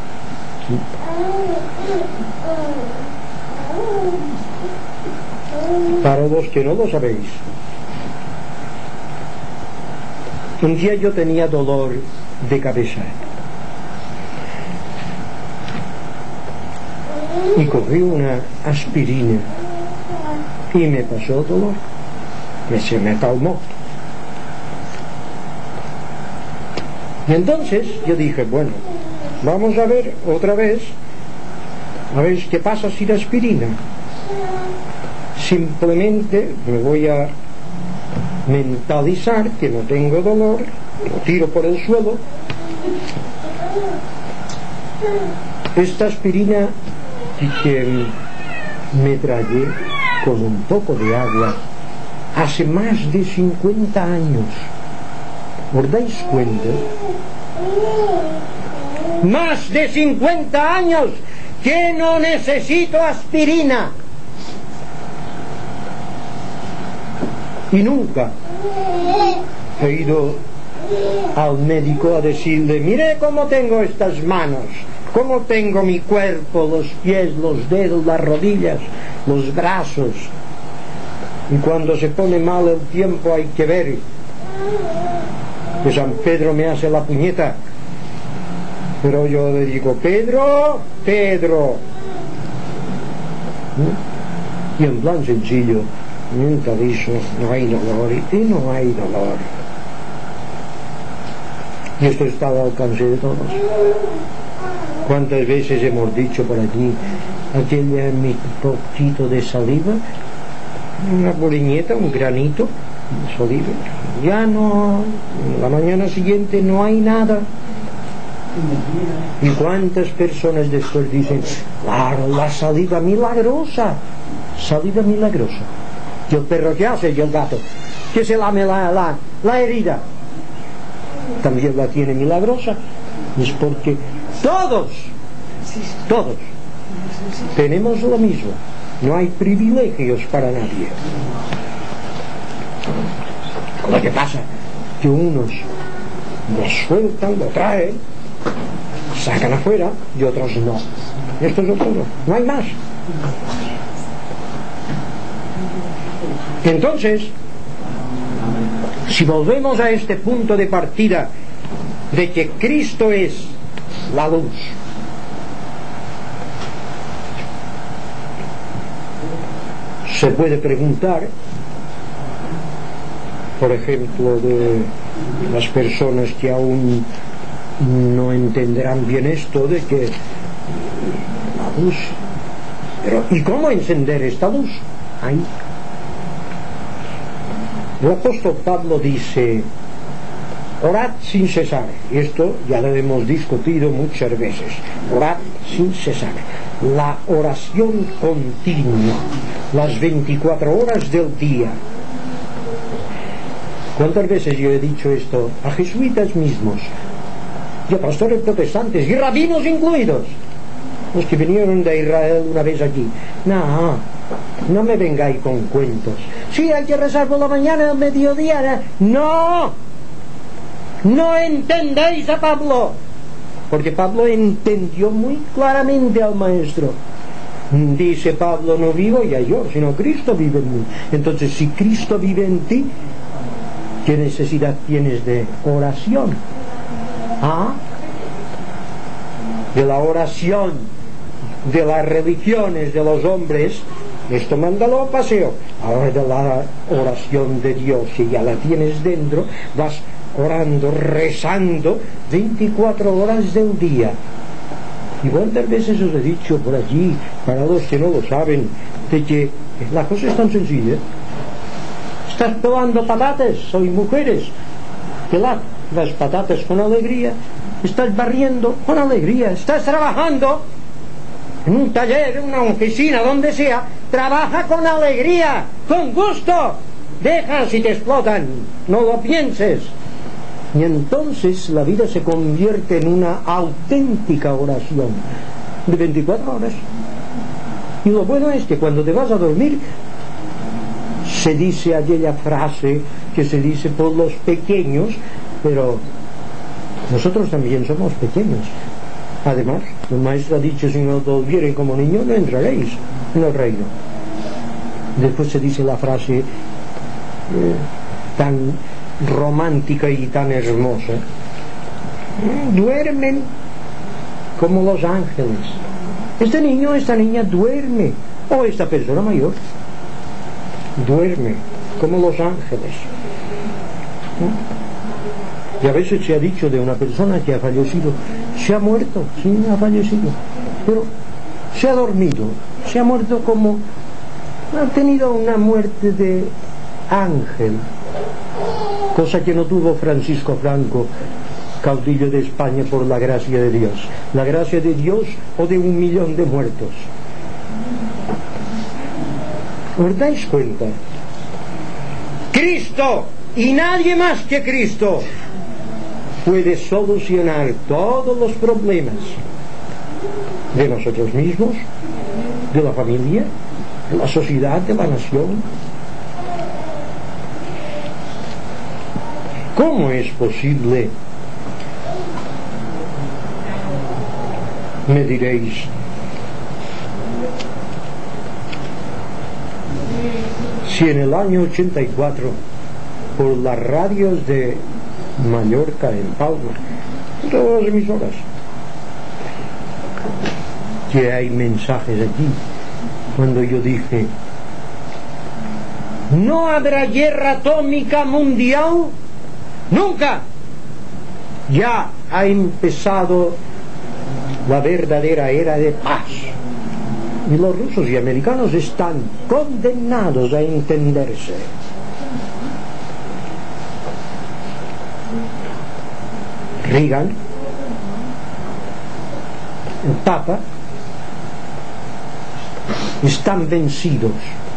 Para los que no lo sabéis, un día yo tenía dolor de cabeza y cogí una aspirina y me pasó el dolor, se me calmó. Y entonces yo dije, bueno, vamos a ver otra vez, a ver qué pasa sin aspirina. Simplemente me voy a mentalizar que no tengo dolor, lo tiro por el suelo. Esta aspirina que me tragué con un poco de agua hace más de 50 años. ¿Os dais cuenta? Más de 50 años que no necesito aspirina. Y nunca he ido al médico a decirle, mire cómo tengo estas manos, cómo tengo mi cuerpo, los pies, los dedos, las rodillas, los brazos. Y cuando se pone mal el tiempo hay que ver que San Pedro me hace la puñeta, pero yo le digo, Pedro, Pedro, y en plan sencillo, nunca dicho, no hay dolor, y no hay dolor. Y esto está al alcance de todos. ¿Cuántas veces hemos dicho por aquí, aquel mi poquito de saliva, una boliñeta, un granito de saliva, ya no, la mañana siguiente no hay nada? ¿Y cuántas personas después dicen, claro, la saliva milagrosa, saliva milagrosa? ¿Y el perro qué hace? ¿Y el gato? ¿Que se lame la herida? También la tiene milagrosa. Es porque todos tenemos lo mismo. No hay privilegios para nadie. Lo que pasa que unos lo sueltan, lo traen, sacan afuera y otros no. Esto es todo, no hay más. Entonces, si volvemos a este punto de partida de que Cristo es la luz, se puede preguntar, por ejemplo, de las personas que aún no entenderán bien esto de que la luz, pero ¿y cómo encender esta luz? Ahí. El apóstol Pablo dice: orad sin cesar. Y esto ya lo hemos discutido muchas veces. Orad sin cesar. La oración continua, las 24 horas del día. ¿Cuántas veces yo he dicho esto a jesuitas mismos, y a pastores protestantes, y rabinos incluidos, los que vinieron de Israel una vez aquí? No me vengáis con cuentos. Sí, hay que rezar por la mañana, al mediodía. No entendéis a Pablo, porque Pablo entendió muy claramente al maestro. Dice Pablo: no vivo ya yo, sino Cristo vive en mí. Entonces, si Cristo vive en ti, ¿qué necesidad tienes de oración? De la oración de las religiones de los hombres, esto mándalo a paseo. Ahora de la oración de Dios, si ya la tienes dentro, vas orando, rezando 24 horas del día. Y cuántas veces os he dicho por allí, para los que no lo saben, de que la cosa es tan sencilla. Estás pelando patatas, sois mujeres, pelad las patatas con alegría. Estás barriendo con alegría. Estás trabajando en un taller, en una oficina, donde sea, trabaja con alegría, con gusto. Deja si te explotan, no lo pienses. Y entonces la vida se convierte en una auténtica oración de 24 horas. Y lo bueno es que cuando te vas a dormir, se dice aquella frase que se dice por los pequeños, pero nosotros también somos pequeños. Además, el maestro ha dicho: si no volvieren como niños, no entraréis en el reino. Después se dice la frase tan romántica y tan hermosa: duermen como los ángeles. Este niño, esta niña duerme, o esta persona mayor duerme como los ángeles. Y a veces se ha dicho de una persona que ha fallecido: se ha muerto, sí, ha fallecido, pero se ha dormido, se ha muerto como, ha tenido una muerte de ángel, cosa que no tuvo Francisco Franco, caudillo de España, por la gracia de Dios. La gracia de Dios o de 1 millón de muertos. ¿Os dais cuenta? Cristo, y nadie más que Cristo, puede solucionar todos los problemas de nosotros mismos, de la familia, de la sociedad, de la nación. ¿Cómo es posible? Me diréis. Si en el año 84, por las radios de Mallorca, en Palma, todas las emisoras, que hay mensajes aquí, cuando yo dije: no habrá guerra atómica mundial nunca, ya ha empezado la verdadera era de paz. Y los rusos y americanos están condenados a entenderse. Reagan, el Papa, están vencidos.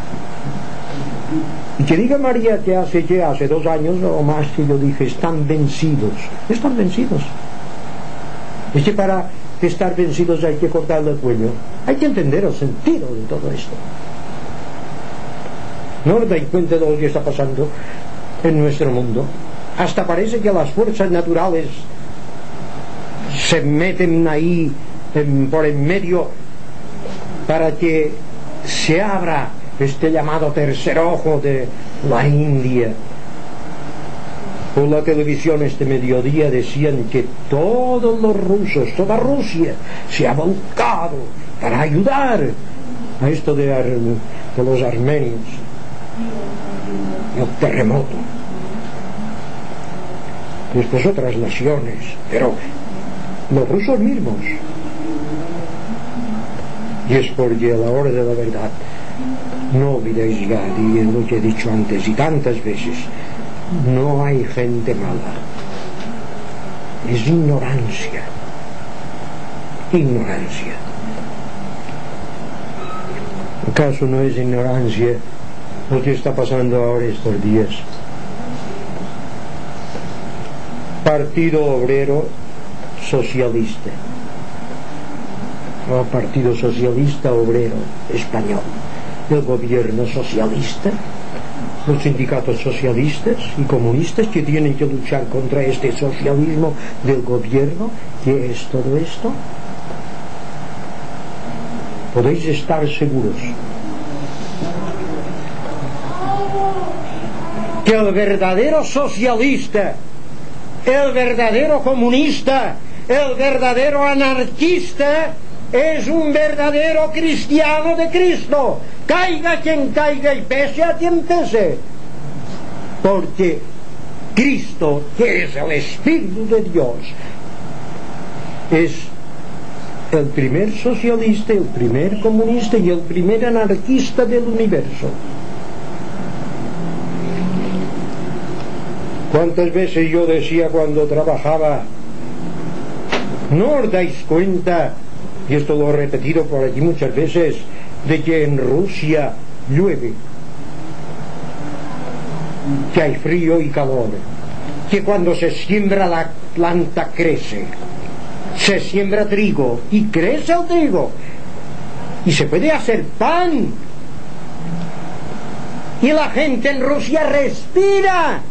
Y que diga María que hace 2 años o más que yo dije: están vencidos. Están vencidos. Es que para estar vencidos hay que cortarle el cuello. Hay que entender el sentido de todo esto. ¿No os dais cuenta de lo que está pasando en nuestro mundo? Hasta parece que las fuerzas naturales se meten ahí por en medio para que se abra este llamado tercer ojo de la India. Por la televisión este mediodía decían que todos los rusos, toda Rusia se ha volcado para ayudar a esto de los armenios, el terremoto. Después otras naciones, pero los rusos mismos. Y es porque a la hora de la verdad No olvidéis ya, y es lo que he dicho antes y tantas veces, no hay gente mala, es ignorancia. Ignorancia. ¿Acaso no es ignorancia lo que está pasando ahora estos días? Partido Obrero Socialista, o Partido Socialista Obrero Español, el gobierno socialista, los sindicatos socialistas y comunistas que tienen que luchar contra este socialismo del gobierno. ¿Qué es todo esto? Podéis estar seguros que el verdadero socialista, el verdadero comunista, el verdadero anarquista es un verdadero cristiano de Cristo, caiga quien caiga y pese a quien pese, porque Cristo, que es el Espíritu de Dios, es el primer socialista, el primer comunista y el primer anarquista del universo. ¿Cuántas veces yo decía cuando trabajaba, no os dais cuenta, y esto lo he repetido por aquí muchas veces, de que en Rusia llueve, que hay frío y calor, que cuando se siembra la planta crece, se siembra trigo y crece el trigo y se puede hacer pan y la gente en Rusia respira,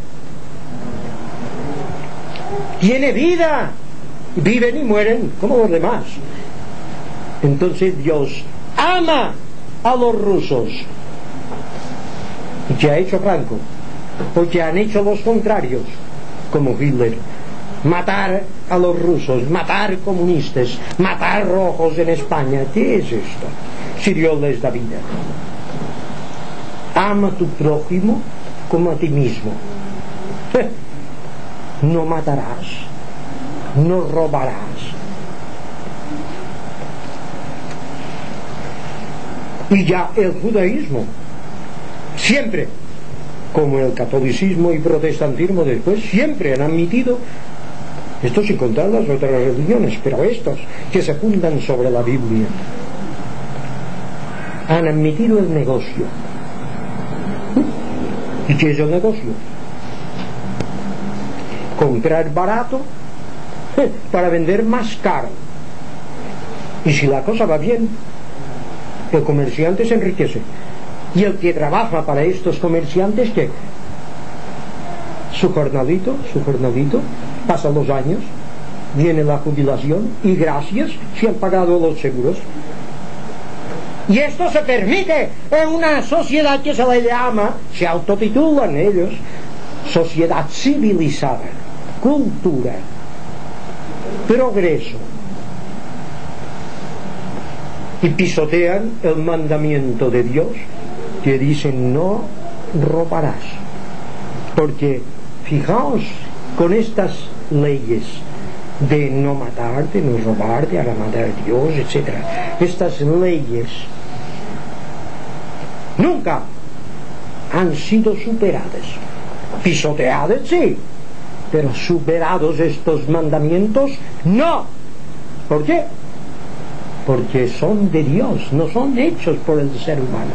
tiene vida, viven y mueren como los demás. Entonces Dios ama a los rusos, y que ha hecho Franco, porque han hecho los contrarios como Hitler, matar a los rusos, matar comunistas, matar rojos en España. ¿Qué es esto? Si Dios les da vida. Ama a tu prójimo como a ti mismo. No matarás, no robarás. Y ya el judaísmo siempre, como el catolicismo y protestantismo después, siempre han admitido, esto sin contar las otras religiones, pero estos que se fundan sobre la Biblia, han admitido el negocio. ¿Y qué es el negocio? Comprar barato para vender más caro. Y si la cosa va bien, el comerciante se enriquece. Y el que trabaja para estos comerciantes, que su jornalito, pasan los años, viene la jubilación y gracias se han pagado los seguros. Y esto se permite en una sociedad que se le llama, se autotitulan ellos, sociedad civilizada, cultura, progreso. Y pisotean el mandamiento de Dios que dice no robarás. Porque fijaos, con estas leyes de no matar, de no robar, de amar a Dios, etc., estas leyes nunca han sido superadas. Pisoteadas sí, pero superados estos mandamientos no. ¿Por qué? Porque son de Dios, no son hechos por el ser humano.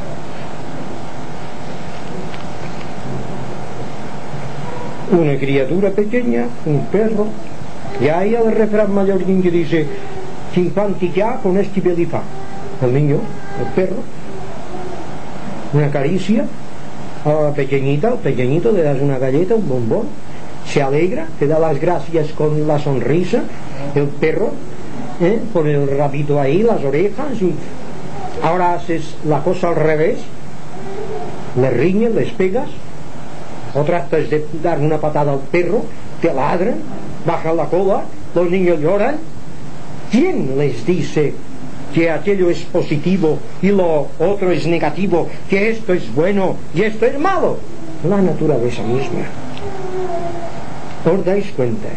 Una criatura pequeña, un perro, y hay el refrán mallorquín que dice "Infante ya con este belifá". El niño, el perro, una caricia a pequeñita, al pequeñito le das una galleta, un bombón, se alegra, te da las gracias con la sonrisa. El perro pone el rabito ahí, las orejas, y ahora haces la cosa al revés, le riñes, les pegas, o tratas de dar una patada al perro, te ladran, bajan la cola, los niños lloran. ¿Quién les dice que aquello es positivo y lo otro es negativo, que esto es bueno y esto es malo? La naturaleza misma. ¿Os dais cuenta?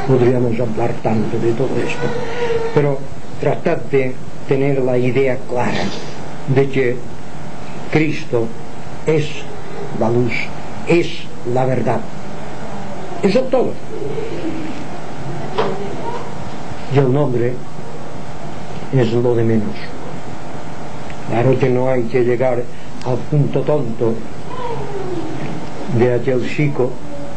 Podríamos hablar tanto de todo esto, pero tratad de tener la idea clara de que Cristo es la luz, es la verdad. Eso es todo. Y el nombre es lo de menos. Claro que no hay que llegar al punto tonto de aquel chico.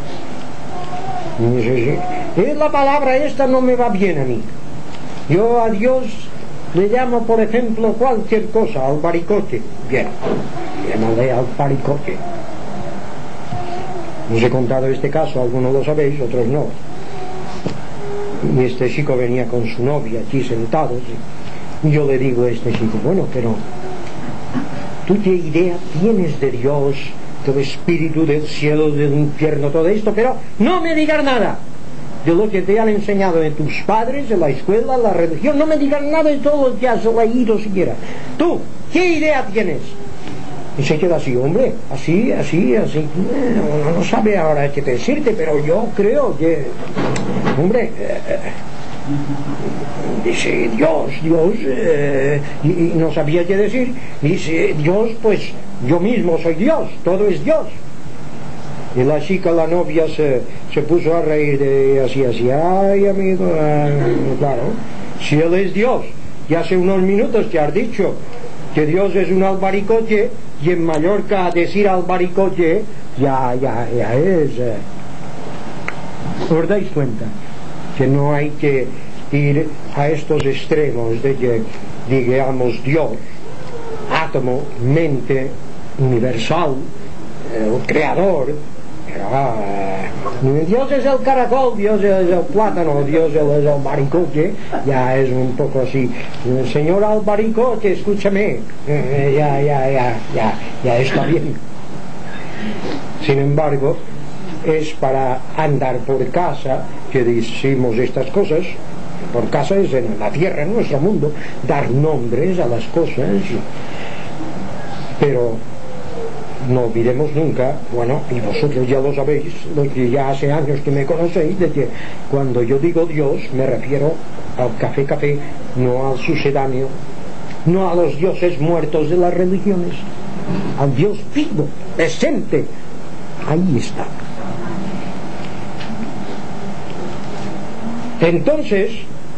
La palabra esta no me va bien a mí. Yo a Dios le llamo, por ejemplo, cualquier cosa, albaricoche. Bien, llámale albaricoche. Os he contado este caso, algunos lo sabéis, otros no. Y este chico venía con su novia aquí sentados, y yo le digo a este chico, bueno, pero ¿tú qué idea tienes de Dios, del espíritu, del cielo, del infierno, todo esto? Pero no me digas nada de lo que te han enseñado en tus padres, en la escuela, la religión. No me digas nada de todo lo que has leído siquiera. ¿Tú qué idea tienes? Y se queda así, hombre, así. No sabe ahora qué decirte, pero yo creo que, hombre, dice Dios, y no sabía qué decir. Dice Dios, pues yo mismo soy Dios, todo es Dios. Y la chica, la novia, se puso a reír de así, ay amigo, claro, si Él es Dios, y hace unos minutos te has dicho que Dios es un albaricoche, y en Mallorca decir albaricoche ya es... ¿Os dais cuenta? Que no hay que ir a estos extremos de que digamos Dios, átomo, mente, universal, el creador. Dios es el caracol, Dios es el plátano, Dios es el albaricoche. Ya es un poco así. Señor albaricoche, escúchame, ya está bien. Sin embargo, es para andar por casa que decimos estas cosas. Por casa es en la tierra, en nuestro mundo, dar nombres a las cosas, pero no olvidemos nunca, bueno, y vosotros ya lo sabéis, los que ya hace años que me conocéis, de que cuando yo digo Dios me refiero al café, no al sucedáneo, no a los dioses muertos de las religiones, al Dios vivo, presente. Ahí está. Entonces,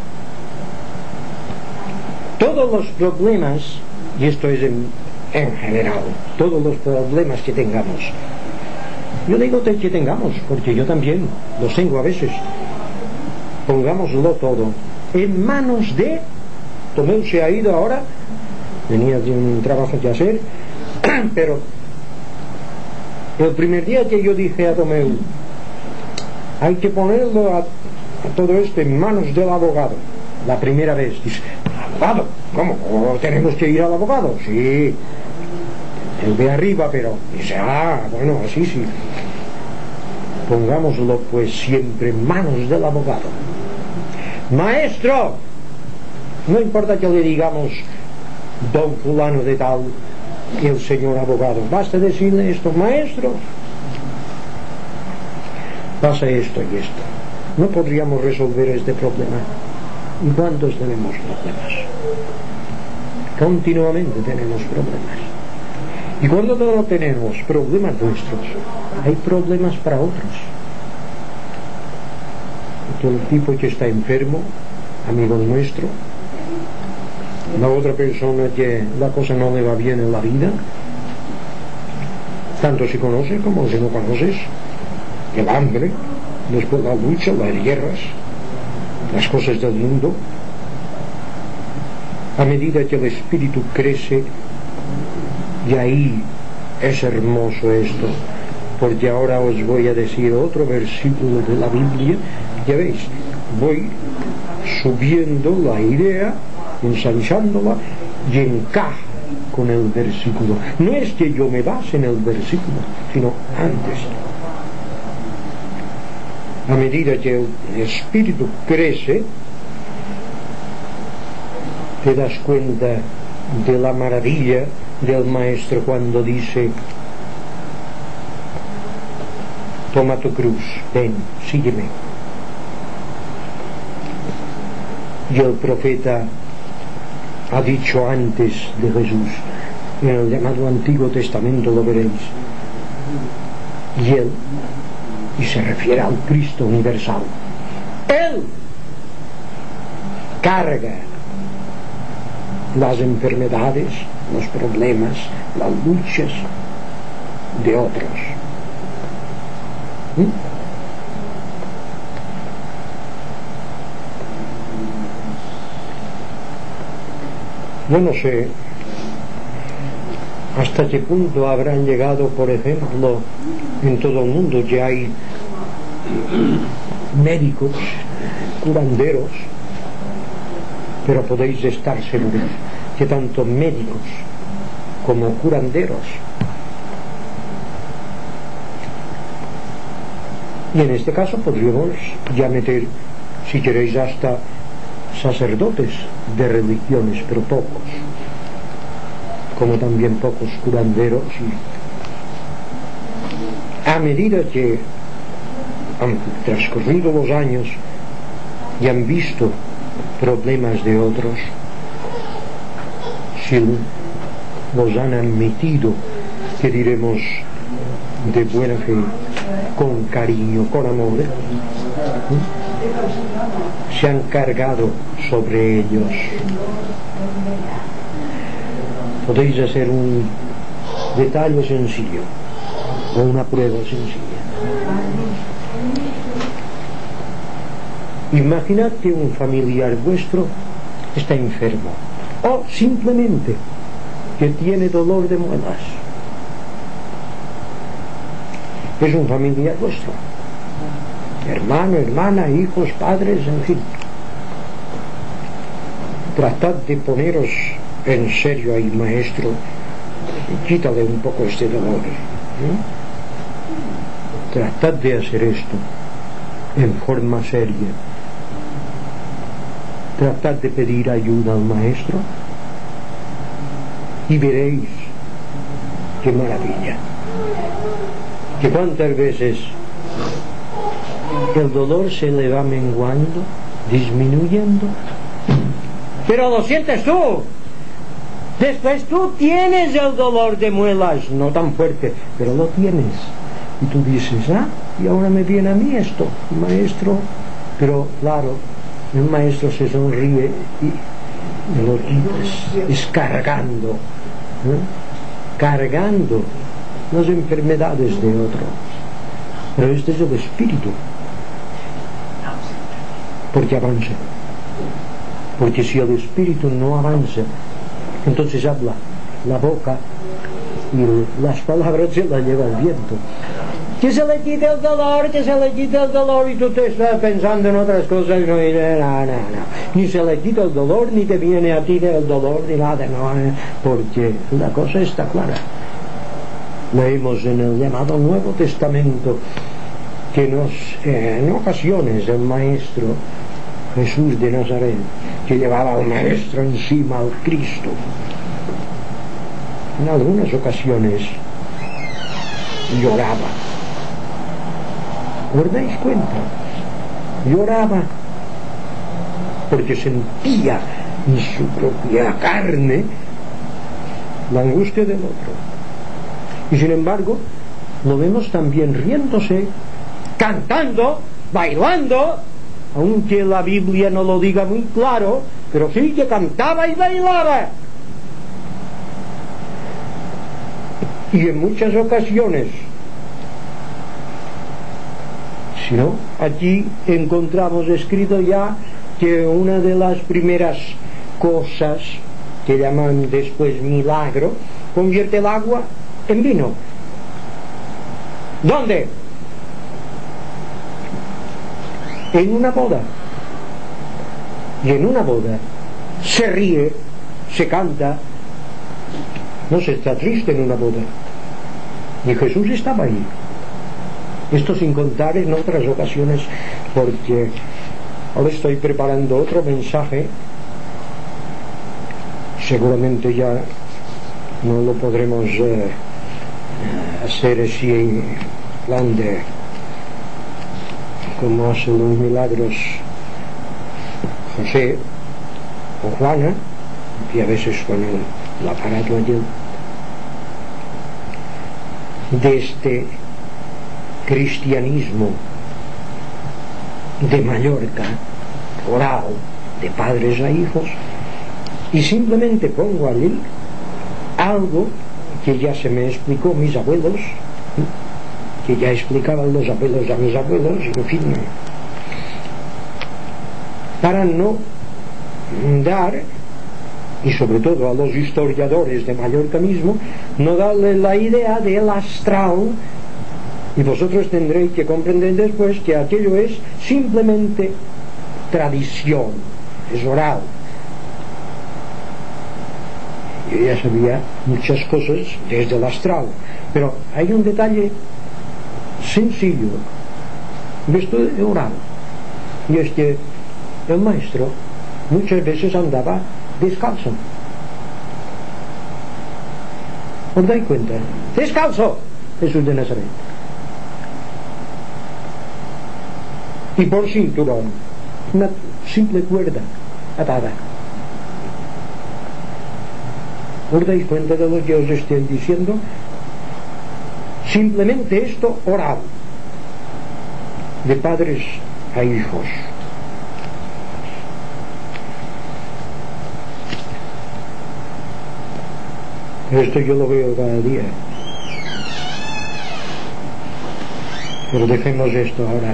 todos los problemas, y esto es en general, todos los problemas que tengamos, yo digo que tengamos, porque yo también los tengo a veces, pongámoslo todo en manos de... Tomeu se ha ido ahora, venía de un trabajo que hacer, pero el primer día que yo dije a Tomeu, hay que ponerlo a todo esto en manos del abogado, la primera vez, dice, ¿abogado? ¿Cómo? ¿Tenemos que ir al abogado? Sí, el de arriba, pero dice, bueno, así sí. Pongámoslo pues siempre en manos del abogado. Maestro, no importa que le digamos don fulano de tal, el señor abogado, basta decirle esto, maestro, pasa esto y esto, no podríamos resolver este problema. ¿Y cuántos tenemos problemas? Continuamente tenemos problemas. Y cuando no tenemos problemas nuestros, hay problemas para otros. El tipo que está enfermo, amigo nuestro, la otra persona que la cosa no le va bien en la vida, tanto se conoce como si no conoces, el hambre, después la lucha, las guerras, las cosas del mundo. A medida que el espíritu crece, y ahí es hermoso esto, porque ahora os voy a decir otro versículo de la Biblia. Ya veis, voy subiendo la idea, ensanchándola, y encaja con el versículo. No es que yo me base en el versículo, sino antes. A medida que el espíritu crece, te das cuenta de la maravilla del maestro cuando dice, toma tu cruz, ven, sígueme. y el profeta ha dicho antes de Jesús, en el llamado Antiguo Testamento lo veréis, y se refiere al Cristo universal, Él carga las enfermedades, los problemas, las luchas de otros. Yo no sé hasta qué punto habrán llegado, por ejemplo, en todo el mundo ya hay médicos, curanderos, pero podéis estar seguros que tanto médicos como curanderos, y en este caso podríamos ya meter, si queréis, hasta sacerdotes de religiones, pero pocos, como también pocos curanderos, y a medida que han transcurrido los años y han visto problemas de otros, si los han admitido, que diremos de buena fe, con cariño, con amor, se han cargado sobre ellos. Podéis hacer un detalle sencillo o una prueba sencilla. Imaginad que un familiar vuestro está enfermo, o simplemente que tiene dolor de muelas. Es un familiar vuestro, hermano, hermana, hijos, padres, en fin. Tratad de poneros en serio ahí, maestro, quítale un poco este dolor, Tratad de hacer esto en forma seria. Tratad de pedir ayuda al maestro y veréis qué maravilla, que cuántas veces el dolor se le va menguando, disminuyendo, pero lo sientes tú. Después tú tienes el dolor de muelas, no tan fuerte, pero lo tienes, y tú dices, y ahora me viene a mí esto, maestro. Pero claro, el maestro se sonríe y me lo quitas, descargando, cargando las enfermedades de otro. Pero este es el espíritu, porque avanza. Porque si el espíritu no avanza, entonces habla la boca y las palabras se las lleva el viento. Que se le quite el dolor, que se le quite el dolor, y tú te estás pensando en otras cosas. No, ni se le quita el dolor, ni te viene a ti el dolor, ni nada, no, porque la cosa está clara. Leemos en el llamado Nuevo Testamento que en ocasiones el maestro Jesús de Nazaret, que llevaba al maestro encima, al Cristo, en algunas ocasiones lloraba. ¿Os dais cuenta? Lloraba porque sentía en su propia carne la angustia del otro. Y sin embargo lo vemos también riéndose, cantando, bailando, aunque la Biblia no lo diga muy claro, pero sí que cantaba y bailaba. Y en muchas ocasiones, si no, aquí encontramos escrito ya que una de las primeras cosas que llaman después milagro, convierte el agua en vino. ¿Dónde? En una boda. Y en una boda se ríe, se canta, no se está triste en una boda. Y Jesús estaba ahí. Esto sin contar en otras ocasiones, porque ahora estoy preparando otro mensaje. Seguramente ya no lo podremos hacer así en plan de como hace los milagros José, o Juana, y a veces con el aparato allí, de este cristianismo de Mallorca, oral, de padres a hijos, y simplemente pongo allí algo que ya se me explicó mis abuelos, que ya explicaban los abuelos a mis abuelos, en fin, para no dar, y sobre todo a los historiadores de Mallorca mismo, no darle la idea del astral, y vosotros tendréis que comprender después que aquello es simplemente tradición, es oral. Yo ya sabía muchas cosas desde el astral, pero hay un detalle sencillo de esto de oral, y es que el maestro muchas veces andaba descalzo. ¿Os dais cuenta? Descalzo, Jesús de Nazaret, y por cinturón una simple cuerda atada. ¿Os dais cuenta de lo que os estoy diciendo? Simplemente esto oral, de padres a hijos. Esto yo lo veo cada día. Pero dejemos esto ahora.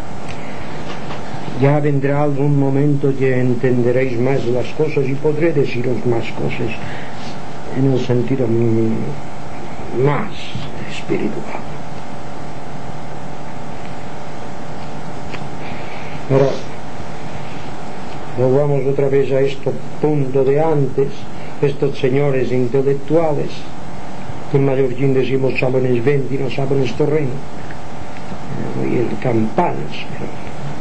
Ya vendrá algún momento que entenderéis más las cosas y podré deciros más cosas en el sentido más espiritual. Ahora, volvamos otra vez a este punto de antes. Estos señores intelectuales, que en mallorquín decimos sábanes venti, no sábanes torreno, y el campanas, pero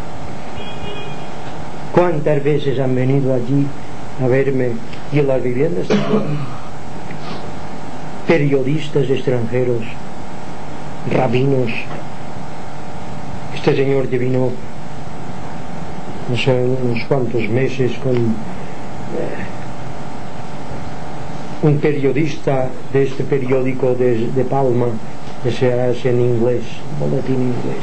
¿cuántas veces han venido allí a verme y en las viviendas periodistas extranjeros, rabinos? Este señor que vino no sé, unos cuantos meses con un periodista de este periódico de Palma, que se hace en inglés, boletín inglés,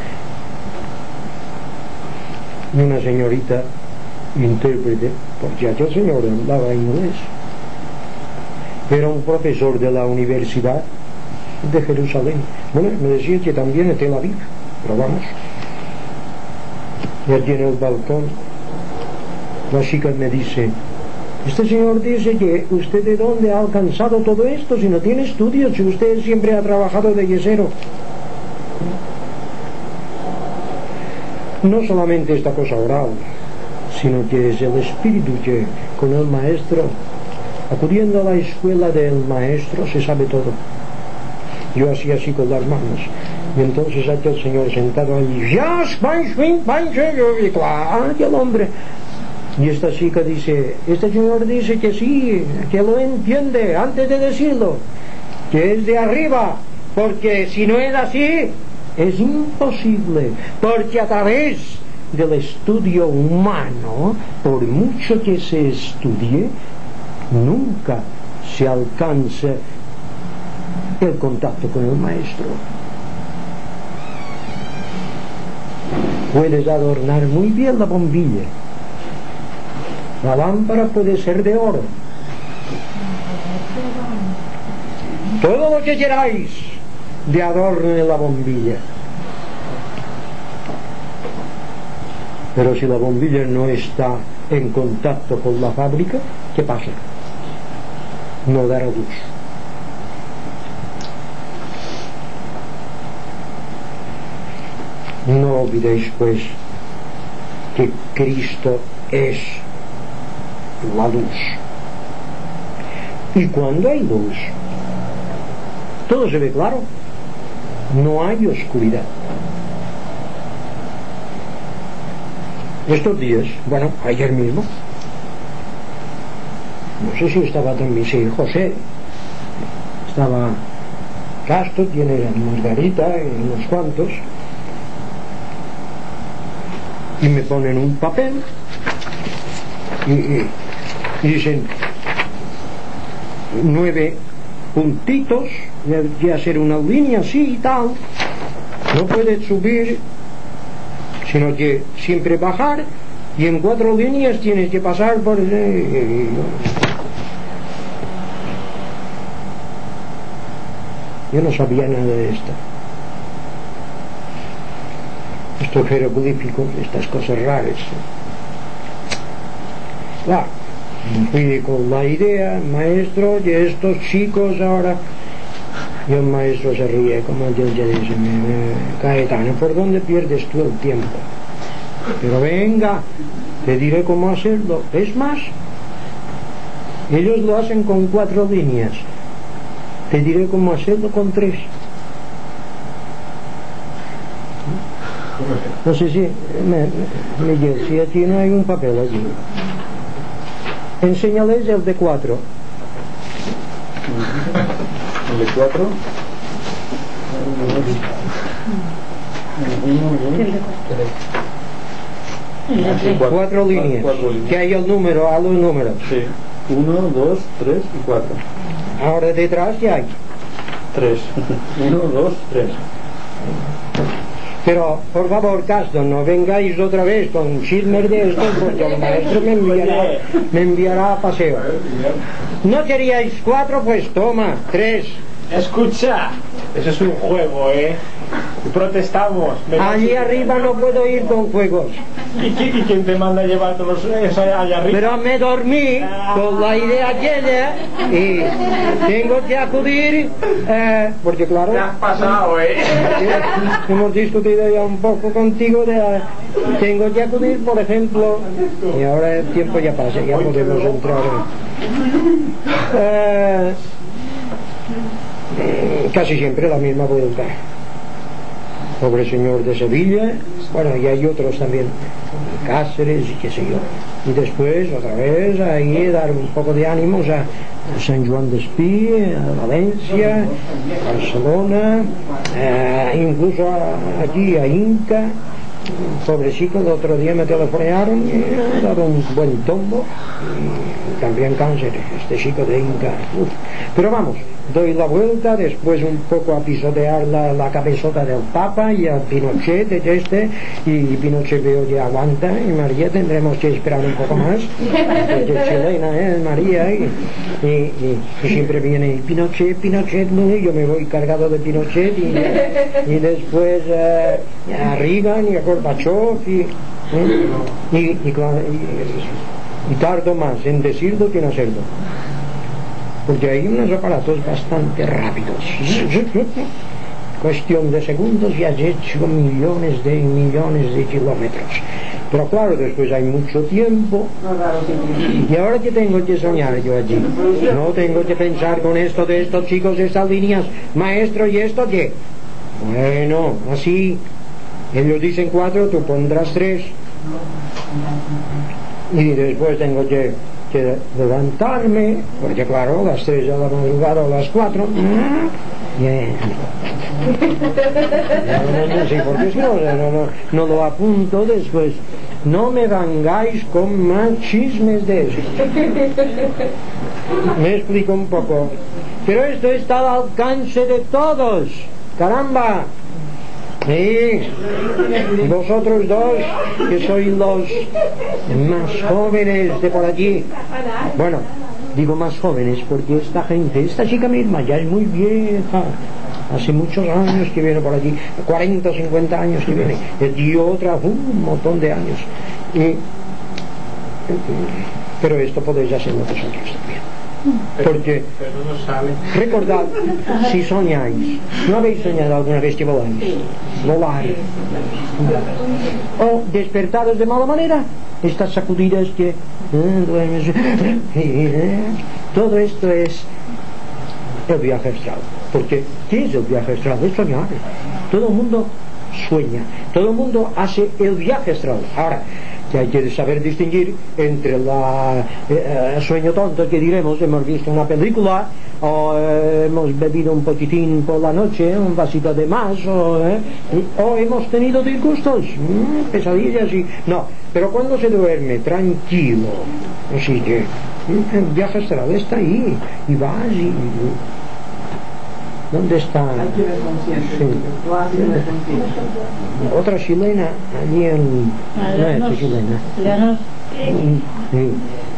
y una señorita intérprete, porque aquel señor hablaba inglés, era un profesor de la Universidad de Jerusalén. Bueno, me decía que también de Tel Aviv, pero vamos, y allí en el balcón la chica me dice: este señor dice que usted de dónde ha alcanzado todo esto, si no tiene estudios, si usted siempre ha trabajado de yesero. No solamente esta cosa oral, sino que es el espíritu que con el maestro, acudiendo a la escuela del maestro, se sabe todo. Yo hacía así con las manos, y entonces aquel señor sentado allí, ya, aquel hombre. Y esta chica dice, este señor dice que sí, que lo entiende antes de decirlo, que es de arriba, porque si no es así, es imposible, porque a través del estudio humano, por mucho que se estudie, nunca se alcanza el contacto con el maestro. Puedes adornar muy bien la bombilla, la lámpara puede ser de oro, todo lo que queráis de adorno en la bombilla, pero si la bombilla no está en contacto con la fábrica, ¿qué pasa? No dará luz. No olvidéis pues que Cristo es la luz, y cuando hay luz todo se ve claro, no hay oscuridad. Estos días, bueno, ayer mismo, no sé si estaba también, sí, José, estaba Castro, tiene Margarita y unos cuantos, y me ponen un papel y dicen 9 puntitos, debe hacer una línea así y tal, no puedes subir, sino que siempre bajar, y en 4 líneas tienes que pasar por... Yo no sabía nada de esto. Estos jeroglíficos, estas cosas raras. Claro, fui con la idea, maestro, de estos chicos ahora... Y el maestro se ríe, como Dios ya dice, Caetano, ¿por dónde pierdes tú el tiempo? Pero venga, te diré cómo hacerlo. Es más, ellos lo hacen con 4 líneas. Te diré cómo hacerlo con 3. No sé si, Miguel, si aquí no hay un papel allí. Enséñales el de 4. El de 4. 4 líneas. Que hay el número, a los números. Sí. 1, 2, 3 y 4. Ahora detrás ya hay 3. 1, 2, 3. Pero, por favor, Castro, no vengáis otra vez con chismes de esto, porque el maestro me enviará a paseo. ¿No queríais 4? Pues toma, 3. Escucha, eso es un juego, protestamos. Allí arriba no puedo ir con juegos. ¿Y quién te manda a llevar todos eso allá arriba? Pero me dormí con la idea aquella y tengo que acudir, porque claro... Te has pasado, Hemos discutido ya un poco contigo tengo que acudir, por ejemplo, y ahora el tiempo ya pasa, ya podemos entrar casi siempre la misma vuelta. Pobre Señor de Sevilla, bueno, y hay otros también, Cáceres y qué sé yo, y después otra vez ahí dar un poco de ánimos a San Juan de Espí, a Valencia, a Barcelona, incluso aquí a Inca. Pobrecito, el otro día me telefonearon y he dado un buen tombo, y también cáncer, este chico de Inca. Pero vamos, doy la vuelta, después un poco a pisotear la cabezota del Papa y a Pinochet y Pinochet veo que aguanta, y María tendremos que esperar un poco más, porque es chilena, María, y siempre viene Pinochet, no, y yo me voy cargado de Pinochet, y después a Reagan y a Gorbachev, y tardo más en decirlo que en hacerlo, porque hay unos aparatos bastante rápidos, cuestión de segundos y has hecho millones de kilómetros. Pero claro, después hay mucho tiempo, y ahora que tengo que soñar yo allí, no tengo que pensar con esto de estos chicos, estas líneas, maestro, y esto qué, bueno, así ellos dicen 4, tú pondrás 3, y después tengo que levantarme, porque claro, las 3 de la madrugada o las 4, bien. Sí, porque si no lo apunto después. No me vengáis con más chismes de eso. Me explico un poco. Pero esto está al alcance de todos. ¡Caramba! Sí, vosotros dos, que sois los más jóvenes de por allí. Bueno, digo más jóvenes porque esta gente, esta chica misma ya es muy vieja. Hace muchos años que viene por allí, 40 o 50 años que viene, y otra, un montón de años. Pero esto podéis hacerlo vosotros también. Porque recordad, si soñáis, ¿no habéis soñado alguna vez que voláis? Volar o despertaros de mala manera, estas sacudidas que duermes, todo esto es el viaje astral. Porque ¿qué es el viaje astral? Es soñar. Todo el mundo sueña, todo el mundo hace el viaje astral. Ahora, que hay que saber distinguir entre el sueño tonto que diremos, hemos visto una película, o hemos bebido un poquitín por la noche, un vasito de más, o hemos tenido disgustos, pesadillas, y no, Pero cuando se duerme tranquilo, así que el viaje astral está ahí, y vas y... ¿Dónde está? Sí. Otra chilena, allí en... No es chilena. Sí.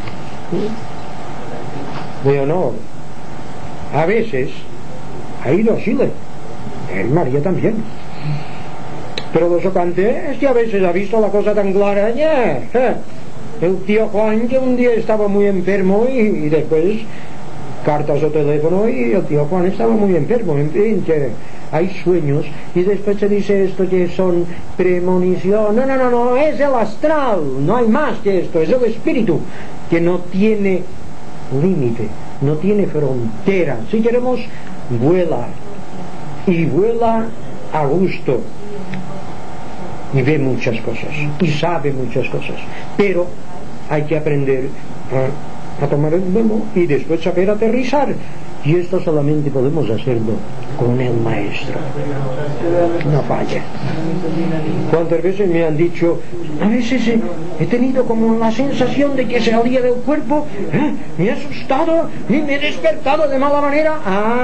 Leonor, a veces ha ido a Chile, el María también. Pero lo chocante es que a veces ha visto la cosa tan clara. El tío Juan, que un día estaba muy enfermo y después cartas o teléfono y el tío Juan estaba muy enfermo, en fin, que hay sueños y después se dice esto que son premonición. No, es el astral, no hay más que esto, es el espíritu que no tiene límite, no tiene frontera. Si queremos, vuela y vuela a gusto y ve muchas cosas y sabe muchas cosas, pero hay que aprender a tomar el vuelo y después saber aterrizar, y esto solamente podemos hacerlo con el maestro, no falla. ¿Cuántas veces me han dicho, a veces he tenido como la sensación de que salía del cuerpo, me he asustado y me he despertado de mala manera?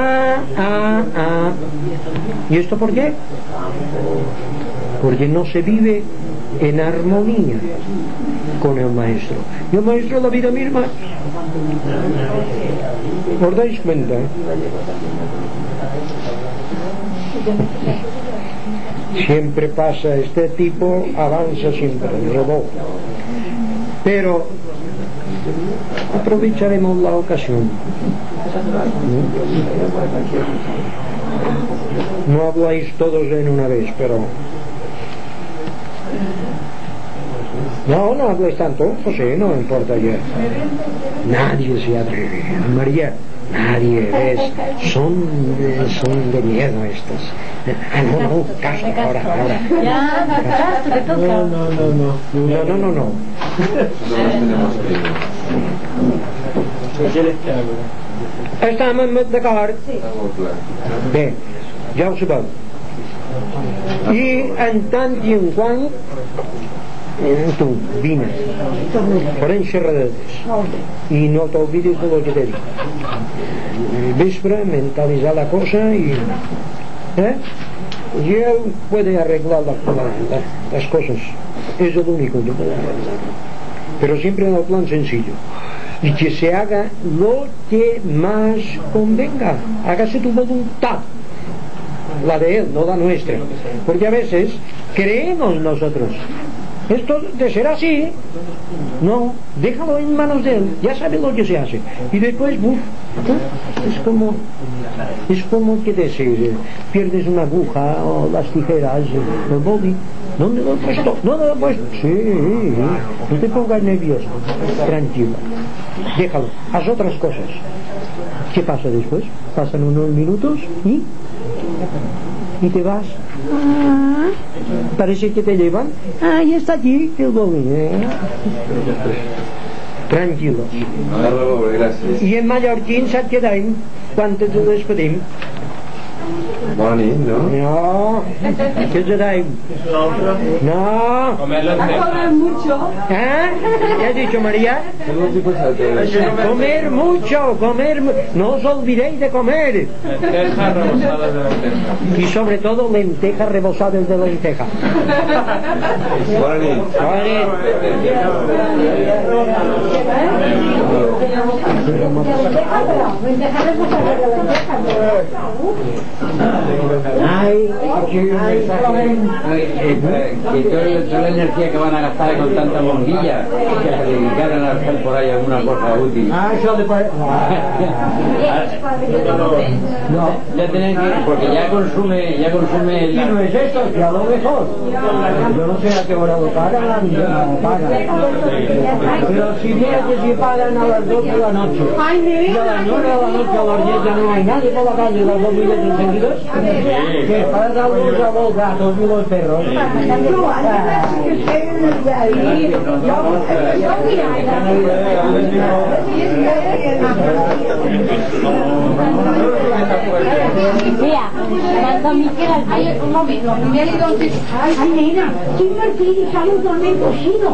¿Y esto por qué? Porque no se vive en armonía con el maestro, y el maestro es la vida misma. ¿Os dais cuenta? Siempre pasa, este tipo avanza siempre, robó. Pero aprovecharemos la ocasión. No habláis todos en una vez, pero... No habléis tanto, José, no importa ya. Nadie se atreve. María, nadie, ¿ves? Son de miedo estos. No, caso, ahora. Ya, caso, te toca. No. Estamos d'acord? Bé, ja ho sabeu. I en tant i en quant tu, vine, farem xerradetes i no t'olvides de lo que t'he dit. El vespre, mentalitzar la cosa y él puede arreglar las cosas, es el único que puede arreglar, pero siempre en el plan sencillo, y que se haga lo que más convenga, hágase tu voluntad, la de él, no la nuestra, porque a veces creemos nosotros esto de ser así, no, déjalo en manos de él, ya sabe lo que se hace, y después es como que decir, pierdes una aguja o las tijeras, el boli, ¿dónde lo he puesto? ¿Dónde lo he puesto? Sí, no te pongas nervioso, tranquilo, déjalo, haz otras cosas. ¿Qué pasa después? Pasan unos minutos y te vas. Parece que te llevan. Y está aquí el boli. Tranquilo. I en mallorquín sap què deim quan ens despedim? Bona nit, no? No, què ens deim? No. Comer mucho. ¿Qué has dicho, María? Comer mucho, no os olvidéis de comer. Lentejas rebosadas de lenteja. Y sobre todo lentejas rebosadas de lenteja. Bona nit. Toda la energía que van a gastar con tanta bombilla, que se dedicaran a hacer por ahí alguna cosa útil. Eso le parece. No, ya tienen que, porque ya consume Y no es esto, que a lo mejor. Yo no sé a qué hora lo pagan, pero si mira que si pagan a las 2 de la noche, y a las 9 de la noche a las 10 ya no hay nadie por la calle, las bombillas encendidas, que para dar luz a los gatos y los perros. Mira, también queda el Ay, un momento, me ha leído un texto. Ay, nena, soy Martín y salgo con el cocido.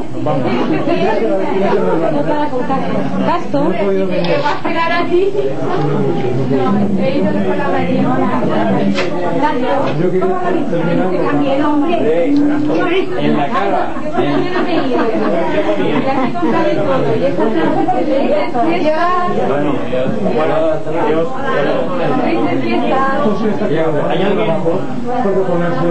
Gasto. ¿Te va a esperar a ti? He ido con la María. También, hombre. En la cara. Bueno, adiós. ¿Hay alguien? Puede ponerse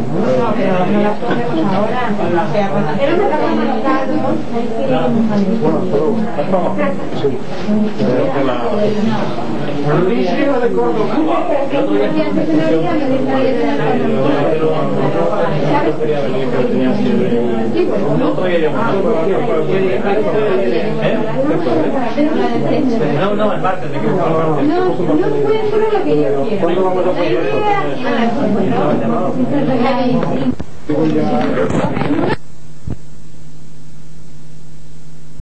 Luisio de Córdoba. No, el martes. No encuentro lo que yo quiero. ¿Cuándo vamos a poner eso?